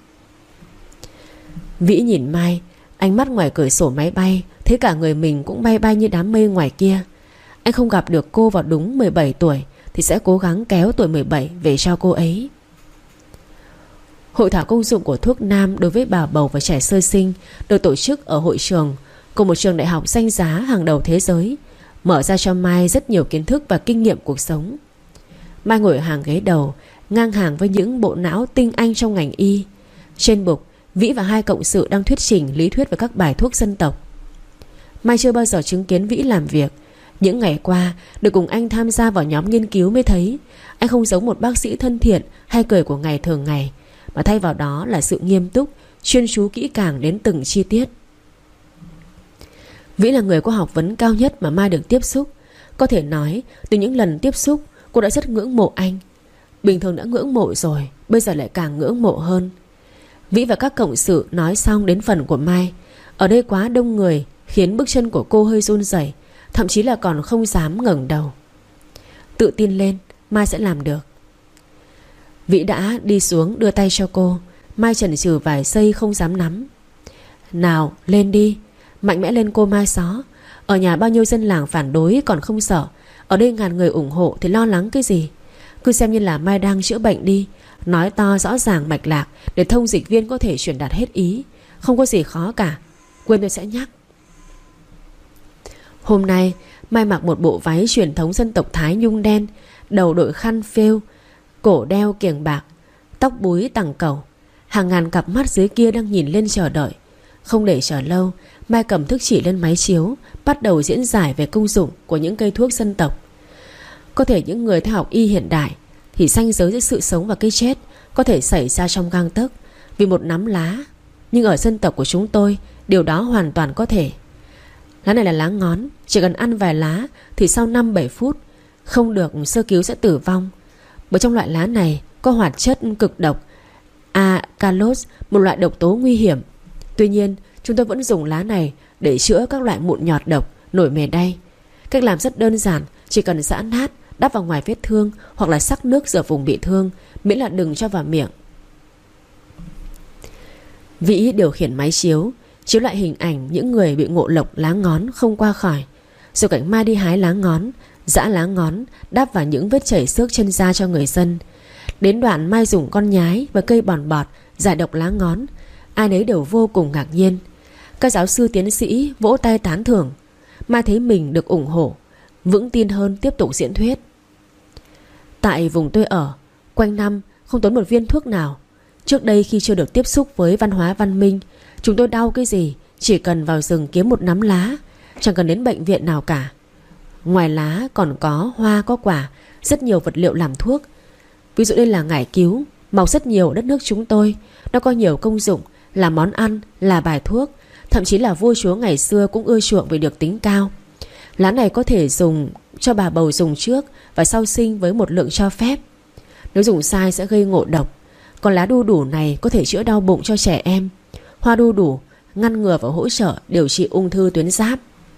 Vĩ nhìn Mai, ánh mắt ngoài cửa sổ máy bay, thấy cả người mình cũng bay bay như đám mây ngoài kia. Anh không gặp được cô vào đúng mười bảy tuổi thì sẽ cố gắng kéo tuổi mười bảy về cho cô ấy. Hội thảo công dụng của thuốc nam đối với bà bầu và trẻ sơ sinh được tổ chức ở hội trường của một trường đại học danh giá hàng đầu thế giới, mở ra cho Mai rất nhiều kiến thức và kinh nghiệm cuộc sống. Mai ngồi ở hàng ghế đầu, ngang hàng với những bộ não tinh anh trong ngành y. Trên bục, Vĩ và hai cộng sự đang thuyết trình lý thuyết về các bài thuốc dân tộc. Mai chưa bao giờ chứng kiến Vĩ làm việc. Những ngày qua được cùng anh tham gia vào nhóm nghiên cứu mới thấy anh không giống một bác sĩ thân thiện hay cười của ngày thường ngày, mà thay vào đó là sự nghiêm túc, chuyên chú kỹ càng đến từng chi tiết. Vĩ là người có học vấn cao nhất mà Mai được tiếp xúc. Có thể nói từ những lần tiếp xúc cô đã rất ngưỡng mộ anh. Bình thường đã ngưỡng mộ rồi, bây giờ lại càng ngưỡng mộ hơn. Vĩ và các cộng sự nói xong đến phần của Mai. Ở đây quá đông người khiến bước chân của cô hơi run rẩy, thậm chí là còn không dám ngẩng đầu. Tự tin lên, Mai sẽ làm được. Vĩ đã đi xuống đưa tay cho cô. Mai chần chừ vài giây không dám nắm. Nào, lên đi. Mạnh mẽ lên cô Mai Xó. Ở nhà bao nhiêu dân làng phản đối còn không sợ, ở đây ngàn người ủng hộ thì lo lắng cái gì. Cứ xem như là Mai đang chữa bệnh đi. Nói to rõ ràng mạch lạc để thông dịch viên có thể truyền đạt hết ý. Không có gì khó cả. Quên tôi sẽ nhắc. Hôm nay Mai mặc một bộ váy truyền thống dân tộc Thái nhung đen, đầu đội khăn phêu, cổ đeo kiềng bạc, tóc búi tằng cẩu. Hàng ngàn cặp mắt dưới kia đang nhìn lên chờ đợi. Không để chờ lâu, Mai cầm thức chỉ lên máy chiếu, bắt đầu diễn giải về công dụng của những cây thuốc dân tộc. Có thể những người theo học y hiện đại thì ranh giới giữa sự sống và cái chết có thể xảy ra trong gang tấc vì một nắm lá. Nhưng ở dân tộc của chúng tôi, điều đó hoàn toàn có thể. Lá này là lá ngón, chỉ cần ăn vài lá thì sau năm bảy phút không được sơ cứu sẽ tử vong. Bởi trong loại lá này có hoạt chất cực độc Acalos, một loại độc tố nguy hiểm. Tuy nhiên chúng tôi vẫn dùng lá này để chữa các loại mụn nhọt độc, nổi mề đay. Cách làm rất đơn giản, chỉ cần giã nát, đắp vào ngoài vết thương hoặc là sắc nước rửa vùng bị thương, miễn là đừng cho vào miệng. Vĩ điều khiển máy chiếu, chiếu lại hình ảnh những người bị ngộ độc lá ngón không qua khỏi. Rồi cảnh Mai đi hái lá ngón, giã lá ngón, đắp vào những vết chảy xước trên da cho người dân. Đến đoạn Mai dùng con nhái và cây bòn bọt giải độc lá ngón, ai nấy đều vô cùng ngạc nhiên. Các giáo sư tiến sĩ vỗ tay tán thưởng. Mai thấy mình được ủng hộ, vững tin hơn tiếp tục diễn thuyết. Tại vùng tôi ở, quanh năm không tốn một viên thuốc nào. Trước đây khi chưa được tiếp xúc với văn hóa văn minh, chúng tôi đau cái gì chỉ cần vào rừng kiếm một nắm lá, chẳng cần đến bệnh viện nào cả. Ngoài lá còn có hoa có quả, rất nhiều vật liệu làm thuốc. Ví dụ đây là ngải cứu, mọc rất nhiều ở đất nước chúng tôi. Nó có nhiều công dụng, là món ăn, là bài thuốc. Thậm chí là vua chúa ngày xưa cũng ưa chuộng vì được tính cao. Lá này có thể dùng cho bà bầu dùng trước và sau sinh với một lượng cho phép. Nếu dùng sai sẽ gây ngộ độc. Còn lá đu đủ này có thể chữa đau bụng cho trẻ em. Hoa đu đủ ngăn ngừa và hỗ trợ điều trị ung thư tuyến giáp.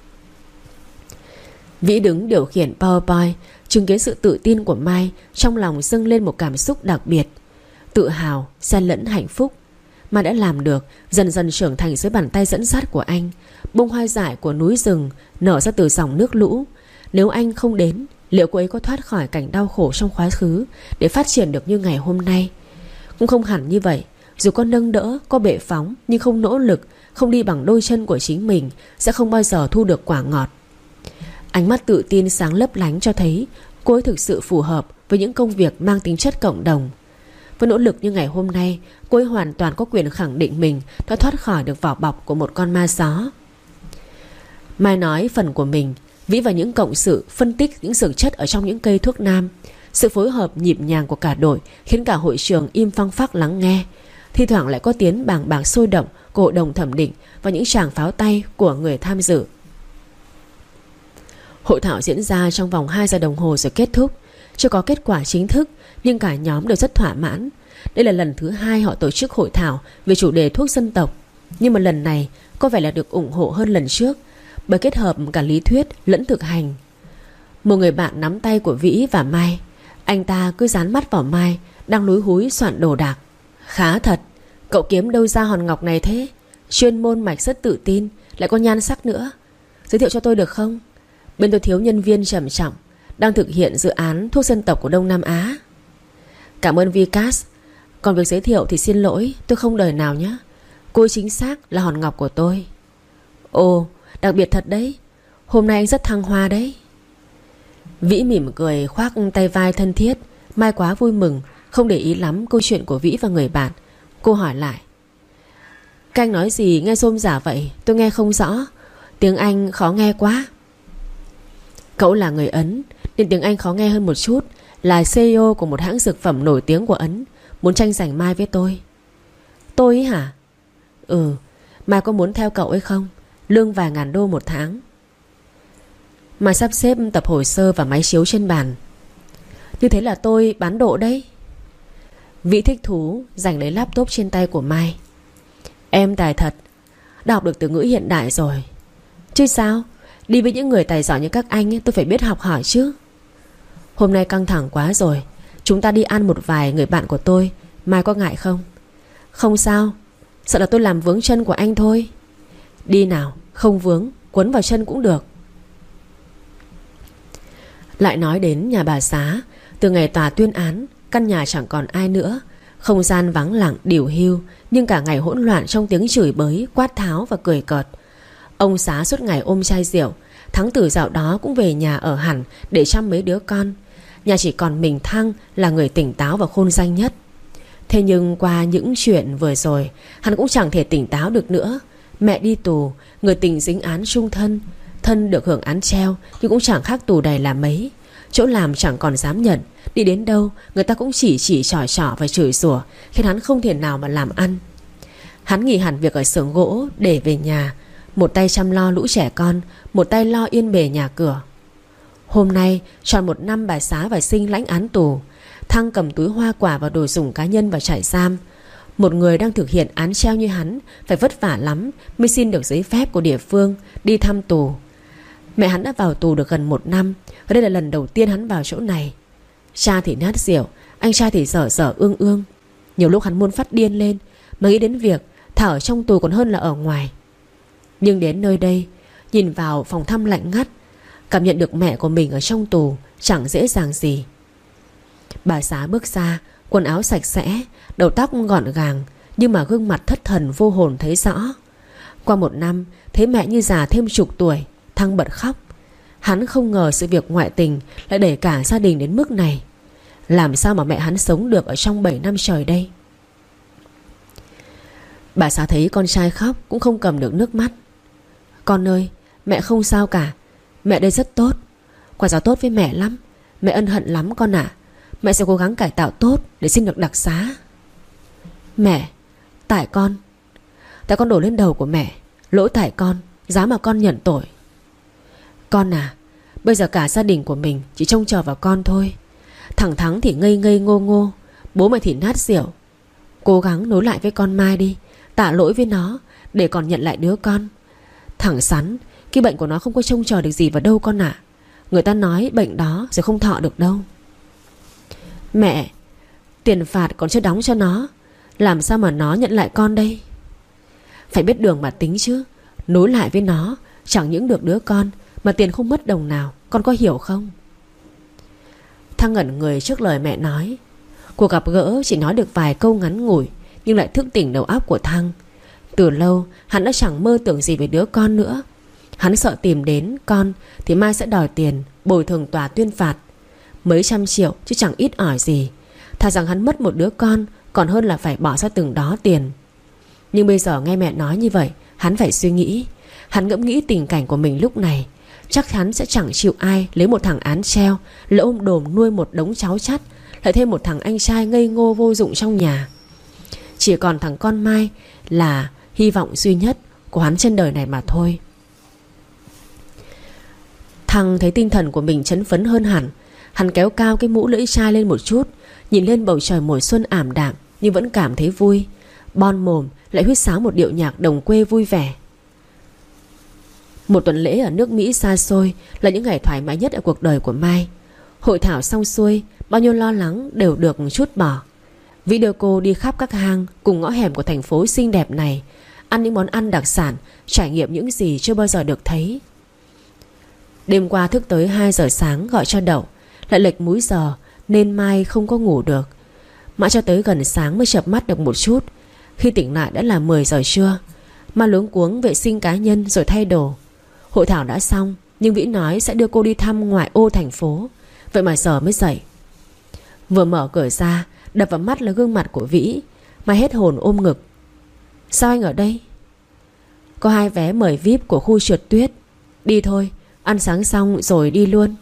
Vĩ đứng điều khiển PowerPoint, chứng kiến sự tự tin của Mai, trong lòng dâng lên một cảm xúc đặc biệt, tự hào, xen lẫn hạnh phúc. Mai đã làm được, dần dần trưởng thành dưới bàn tay dẫn dắt của anh. Bông hoa dại của núi rừng nở ra từ dòng nước lũ. Nếu anh không đến, liệu cô ấy có thoát khỏi cảnh đau khổ trong quá khứ để phát triển được như ngày hôm nay? Cũng không hẳn như vậy. Dù có nâng đỡ, có bệ phóng, nhưng không nỗ lực, không đi bằng đôi chân của chính mình, sẽ không bao giờ thu được quả ngọt. Ánh mắt tự tin sáng lấp lánh cho thấy cô ấy thực sự phù hợp với những công việc mang tính chất cộng đồng. Với nỗ lực như ngày hôm nay, cô ấy hoàn toàn có quyền khẳng định mình đã thoát khỏi được vỏ bọc của một con ma gió. Mai nói phần của mình, Vĩ và những cộng sự phân tích những dược chất ở trong những cây thuốc nam. Sự phối hợp nhịp nhàng của cả đội khiến cả hội trường im phăng phắc lắng nghe. Thi thoảng lại có tiếng bàng bạc sôi động của hội đồng thẩm định và những tràng pháo tay của người tham dự. Hội thảo diễn ra trong vòng hai giờ đồng hồ rồi kết thúc. Chưa có kết quả chính thức, nhưng cả nhóm đều rất thỏa mãn. Đây là lần thứ hai họ tổ chức hội thảo về chủ đề thuốc dân tộc, nhưng mà lần này có vẻ là được ủng hộ hơn lần trước, bởi kết hợp cả lý thuyết lẫn thực hành. Một người bạn nắm tay của Vĩ và Mai. Anh ta cứ dán mắt vào Mai đang lúi húi soạn đồ đạc. Khá thật, cậu kiếm đâu ra hòn ngọc này thế? Chuyên môn mạch rất tự tin, lại có nhan sắc nữa. Giới thiệu cho tôi được không? Bên tôi thiếu nhân viên trầm trọng, đang thực hiện dự án thuốc dân tộc của Đông Nam Á. Cảm ơn Vicas. Còn việc giới thiệu thì xin lỗi, tôi không đời nào nhé. Cô chính xác là hòn ngọc của tôi. Ồ, đặc biệt thật đấy. Hôm nay anh rất thăng hoa đấy. Vĩ mỉm cười khoác tay vai thân thiết. Mai quá vui mừng, không để ý lắm câu chuyện của Vĩ và người bạn. Cô hỏi lại: Các anh nói gì nghe rôm rả vậy? Tôi nghe không rõ. Tiếng Anh khó nghe quá. Cậu là người Ấn nên tiếng Anh khó nghe hơn một chút. Là xê e ô của một hãng dược phẩm nổi tiếng của Ấn, muốn tranh giành Mai với tôi. Tôi ý hả? Ừ. Mai có muốn theo cậu hay không? Lương vài ngàn đô một tháng. Mai sắp xếp tập hồ sơ và máy chiếu trên bàn. Như thế là tôi bán độ đấy. Vĩ thích thú giành lấy laptop trên tay của Mai. Em tài thật, đã học được từ ngữ hiện đại rồi. Chứ sao, đi với những người tài giỏi như các anh tôi phải biết học hỏi chứ. Hôm nay căng thẳng quá rồi, chúng ta đi ăn một vài người bạn của tôi. Mai có ngại không? Không sao, sợ là tôi làm vướng chân của anh thôi. Đi nào, không vướng, quấn vào chân cũng được. Lại nói đến nhà bà Xá. Từ ngày tòa tuyên án, căn nhà chẳng còn ai nữa. Không gian vắng lặng điều hưu, nhưng cả ngày hỗn loạn trong tiếng chửi bới, quát tháo và cười cợt. Ông Xá suốt ngày ôm chai rượu. Thắng Tử dạo đó cũng về nhà ở hẳn để chăm mấy đứa con. Nhà chỉ còn mình Thăng là người tỉnh táo và khôn danh nhất. Thế nhưng qua những chuyện vừa rồi, hắn cũng chẳng thể tỉnh táo được nữa. Mẹ đi tù, người tình dính án chung thân. Thân được hưởng án treo nhưng cũng chẳng khác tù đầy là mấy. Chỗ làm chẳng còn dám nhận. Đi đến đâu người ta cũng chỉ chỉ trò trò và chửi rủa, khiến hắn không thể nào mà làm ăn. Hắn nghỉ hẳn việc ở xưởng gỗ để về nhà, một tay chăm lo lũ trẻ con, một tay lo yên bề nhà cửa. Hôm nay tròn một năm bà Xá và Sinh lãnh án tù. Thăng cầm túi hoa quả và đồ dùng cá nhân vào trại giam. Một người đang thực hiện án treo như hắn phải vất vả lắm mới xin được giấy phép của địa phương đi thăm tù. Mẹ hắn đã vào tù được gần một năm, và đây là lần đầu tiên hắn vào chỗ này. Cha thì nát rượu, anh trai thì dở dở ương ương. Nhiều lúc hắn muốn phát điên lên, mà nghĩ đến việc thả ở trong tù còn hơn là ở ngoài. Nhưng đến nơi đây, nhìn vào phòng thăm lạnh ngắt, cảm nhận được mẹ của mình ở trong tù chẳng dễ dàng gì. Bà Xá bước ra, quần áo sạch sẽ, đầu tóc gọn gàng, nhưng mà gương mặt thất thần vô hồn thấy rõ. Qua một năm, thấy mẹ như già thêm chục tuổi, Thăng bật khóc. Hắn không ngờ sự việc ngoại tình lại đẩy cả gia đình đến mức này. Làm sao mà mẹ hắn sống được ở trong bảy năm trời đây? Bà Xá thấy con trai khóc cũng không cầm được nước mắt. Con ơi, mẹ không sao cả. Mẹ đây rất tốt. Quả giáo tốt với mẹ lắm. Mẹ ân hận lắm con ạ. Mẹ sẽ cố gắng cải tạo tốt để xin được đặc xá. Mẹ, tại con. Tại con đổ lên đầu của mẹ. Lỗi tại con, giá mà con nhận tội. Con à, bây giờ cả gia đình của mình chỉ trông chờ vào con thôi. Thằng Thắng thì ngây ngây ngô ngô, bố mày thì nát rượu. Cố gắng nối lại với con Mai đi, tạ lỗi với nó để còn nhận lại đứa con. Thằng Sắn, cái bệnh của nó không có trông chờ được gì vào đâu con ạ. Người ta nói bệnh đó rồi không thọ được đâu. Mẹ, tiền phạt còn chưa đóng cho nó, làm sao mà nó nhận lại con đây? Phải biết đường mà tính chứ. Nối lại với nó chẳng những được đứa con mà tiền không mất đồng nào, con có hiểu không? Thăng ngẩn người trước lời mẹ nói. Cuộc gặp gỡ chỉ nói được vài câu ngắn ngủi, nhưng lại thức tỉnh đầu óc của Thăng. Từ lâu hắn đã chẳng mơ tưởng gì về đứa con nữa. Hắn sợ tìm đến con thì Mai sẽ đòi tiền bồi thường tòa tuyên phạt. Mấy trăm triệu chứ chẳng ít ỏi gì. Thà rằng hắn mất một đứa con còn hơn là phải bỏ ra từng đó tiền. Nhưng bây giờ nghe mẹ nói như vậy, hắn phải suy nghĩ. Hắn ngẫm nghĩ tình cảnh của mình lúc này. Chắc hắn sẽ chẳng chịu ai lấy một thằng án treo, lỡ ôm đồm nuôi một đống cháu chắt, lại thêm một thằng anh trai ngây ngô vô dụng trong nhà. Chỉ còn thằng con Mai là hy vọng duy nhất của hắn trên đời này mà thôi. Thằng thấy tinh thần của mình chấn phấn hơn hẳn. Hắn kéo cao cái mũ lưỡi chai lên một chút, nhìn lên bầu trời mùa xuân ảm đạm nhưng vẫn cảm thấy vui. Bon mồm lại huýt sáo một điệu nhạc đồng quê vui vẻ. Một tuần lễ ở nước Mỹ xa xôi là những ngày thoải mái nhất ở cuộc đời của Mai. Hội thảo xong xuôi, bao nhiêu lo lắng đều được trút bỏ. Vĩ đưa cô đi khắp các hang cùng ngõ hẻm của thành phố xinh đẹp này, ăn những món ăn đặc sản, trải nghiệm những gì chưa bao giờ được thấy. Đêm qua thức tới hai giờ sáng gọi cho Đậu, lại lệch múi giờ nên Mai không có ngủ được. Mãi cho tới gần sáng mới chợp mắt được một chút. Khi tỉnh lại đã là mười giờ trưa. Mai luống cuống vệ sinh cá nhân rồi thay đồ. Hội thảo đã xong, nhưng Vĩ nói sẽ đưa cô đi thăm ngoại ô thành phố. Vậy mà giờ mới dậy. Vừa mở cửa ra, đập vào mắt là gương mặt của Vĩ. Mai hết hồn ôm ngực. Sao anh ở đây? Có hai vé mời vi ai pi của khu trượt tuyết. Đi thôi, ăn sáng xong rồi đi luôn.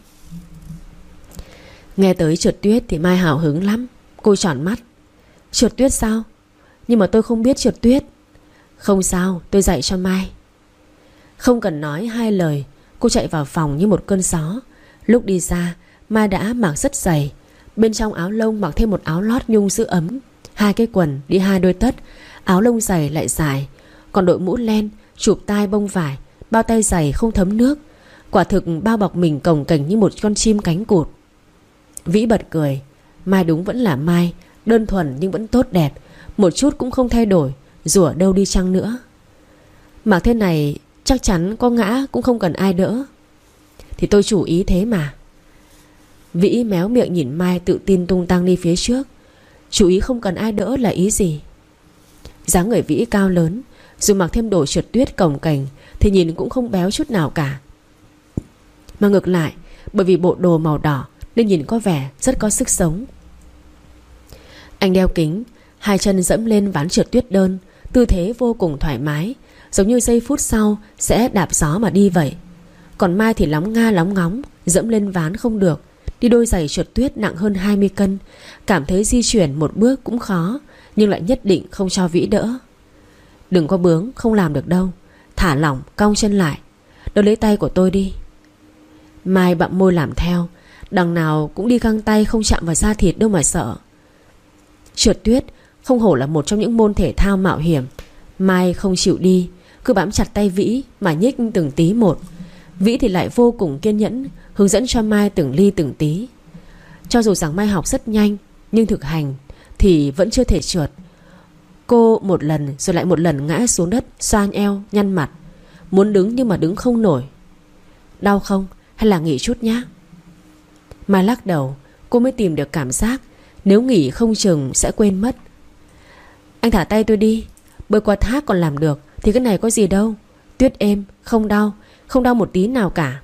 Nghe tới trượt tuyết thì Mai hào hứng lắm. Cô tròn mắt. Trượt tuyết sao? Nhưng mà tôi không biết trượt tuyết. Không sao, tôi dạy cho Mai. Không cần nói hai lời, cô chạy vào phòng như một cơn gió. Lúc đi ra, Mai đã mặc rất dày. Bên trong áo lông mặc thêm một áo lót nhung giữ ấm, hai cái quần đi hai đôi tất. Áo lông dày lại dài, còn đội mũ len, chụp tai bông vải, bao tay dày không thấm nước. Quả thực bao bọc mình cồng kềnh như một con chim cánh cụt. Vĩ bật cười. Mai đúng vẫn là Mai, đơn thuần nhưng vẫn tốt đẹp, một chút cũng không thay đổi, dù ở đâu đi chăng nữa. Mặc thế này chắc chắn có ngã cũng không cần ai đỡ. Thì tôi chủ ý thế mà. Vĩ méo miệng nhìn Mai tự tin tung tăng đi phía trước. Chủ ý không cần ai đỡ là ý gì? Dáng người Vĩ cao lớn, dù mặc thêm đồ trượt tuyết cồng kềnh thì nhìn cũng không béo chút nào cả. Mà ngược lại, bởi vì bộ đồ màu đỏ nên nhìn có vẻ rất có sức sống. Anh đeo kính, hai chân dẫm lên ván trượt tuyết đơn, tư thế vô cùng thoải mái, giống như giây phút sau sẽ đạp gió mà đi vậy. Còn Mai thì lóng nga lóng ngóng, dẫm lên ván không được, đi đôi giày trượt tuyết nặng hơn hai mươi cân, cảm thấy di chuyển một bước cũng khó, nhưng lại nhất định không cho Vĩ đỡ. Đừng có bướng, không làm được đâu. Thả lỏng, cong chân lại, đỡ lấy tay của tôi đi. Mai bặm môi làm theo. Đằng nào cũng đi găng tay không chạm vào da thịt đâu mà sợ. Trượt tuyết không hổ là một trong những môn thể thao mạo hiểm. Mai không chịu đi, cứ bám chặt tay Vĩ mà nhích từng tí một. Vĩ thì lại vô cùng kiên nhẫn, hướng dẫn cho Mai từng ly từng tí. Cho dù rằng Mai học rất nhanh, nhưng thực hành thì vẫn chưa thể trượt. Cô một lần rồi lại một lần ngã xuống đất, xoa eo, nhăn mặt. Muốn đứng nhưng mà đứng không nổi. Đau không? Hay là nghỉ chút nhá? Mai lắc đầu. Cô mới tìm được cảm giác nếu nghỉ không chừng sẽ quên mất. Anh thả tay tôi đi. Bơi qua thác còn làm được thì cái này có gì đâu. Tuyết êm, không đau. Không đau một tí nào cả.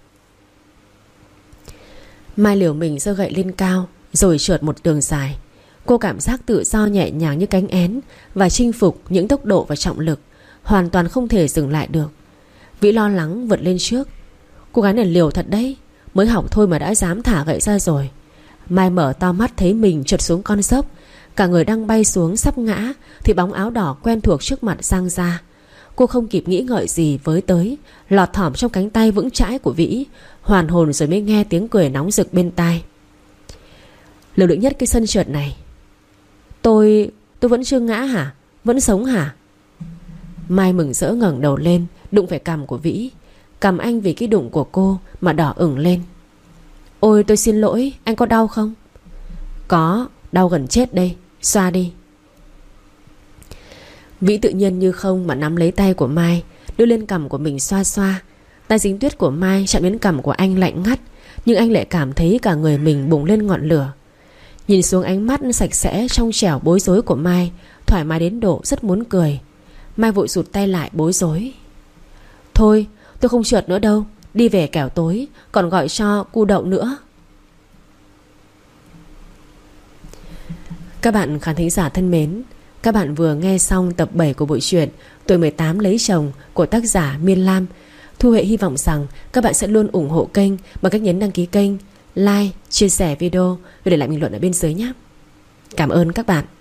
Mai liều mình giơ gậy lên cao, rồi trượt một đường dài. Cô cảm giác tự do nhẹ nhàng như cánh én, và chinh phục những tốc độ và trọng lực hoàn toàn không thể dừng lại được. Vĩ lo lắng vượt lên trước. Cô gái này liều thật đấy, mới học thôi mà đã dám thả gậy ra rồi. Mai mở to mắt thấy mình trượt xuống con dốc. Cả người đang bay xuống sắp ngã thì bóng áo đỏ quen thuộc trước mặt giang ra. Cô không kịp nghĩ ngợi gì với tới, lọt thỏm trong cánh tay vững chãi của Vĩ. Hoàn hồn rồi mới nghe tiếng cười nóng rực bên tai. Liều lĩnh nhất cái sân trượt này. Tôi... tôi vẫn chưa ngã hả? Vẫn sống hả? Mai mừng rỡ ngẩng đầu lên, đụng phải cằm của Vĩ. Cằm anh vì cái đụng của cô mà đỏ ửng lên. Ôi tôi xin lỗi, anh có đau không? Có, đau gần chết đây. Xoa đi. Vĩ tự nhiên như không mà nắm lấy tay của Mai, đưa lên cằm của mình xoa xoa. Tay dính tuyết của Mai chạm đến cằm của anh lạnh ngắt, nhưng anh lại cảm thấy cả người mình bùng lên ngọn lửa. Nhìn xuống ánh mắt sạch sẽ trong trẻo bối rối của Mai, thoải mái đến độ rất muốn cười. Mai vội rụt tay lại bối rối. Thôi tôi không trượt nữa đâu, đi về kẻo tối, còn gọi cho cu Đậu nữa. Các bạn khán thính giả thân mến, các bạn vừa nghe xong tập bảy của bộ truyện Tuổi mười tám lấy chồng của tác giả Miên Lam. Thu Huệ hy vọng rằng các bạn sẽ luôn ủng hộ kênh bằng cách nhấn đăng ký kênh, like, chia sẻ video và để lại bình luận ở bên dưới nhé. Cảm ơn các bạn.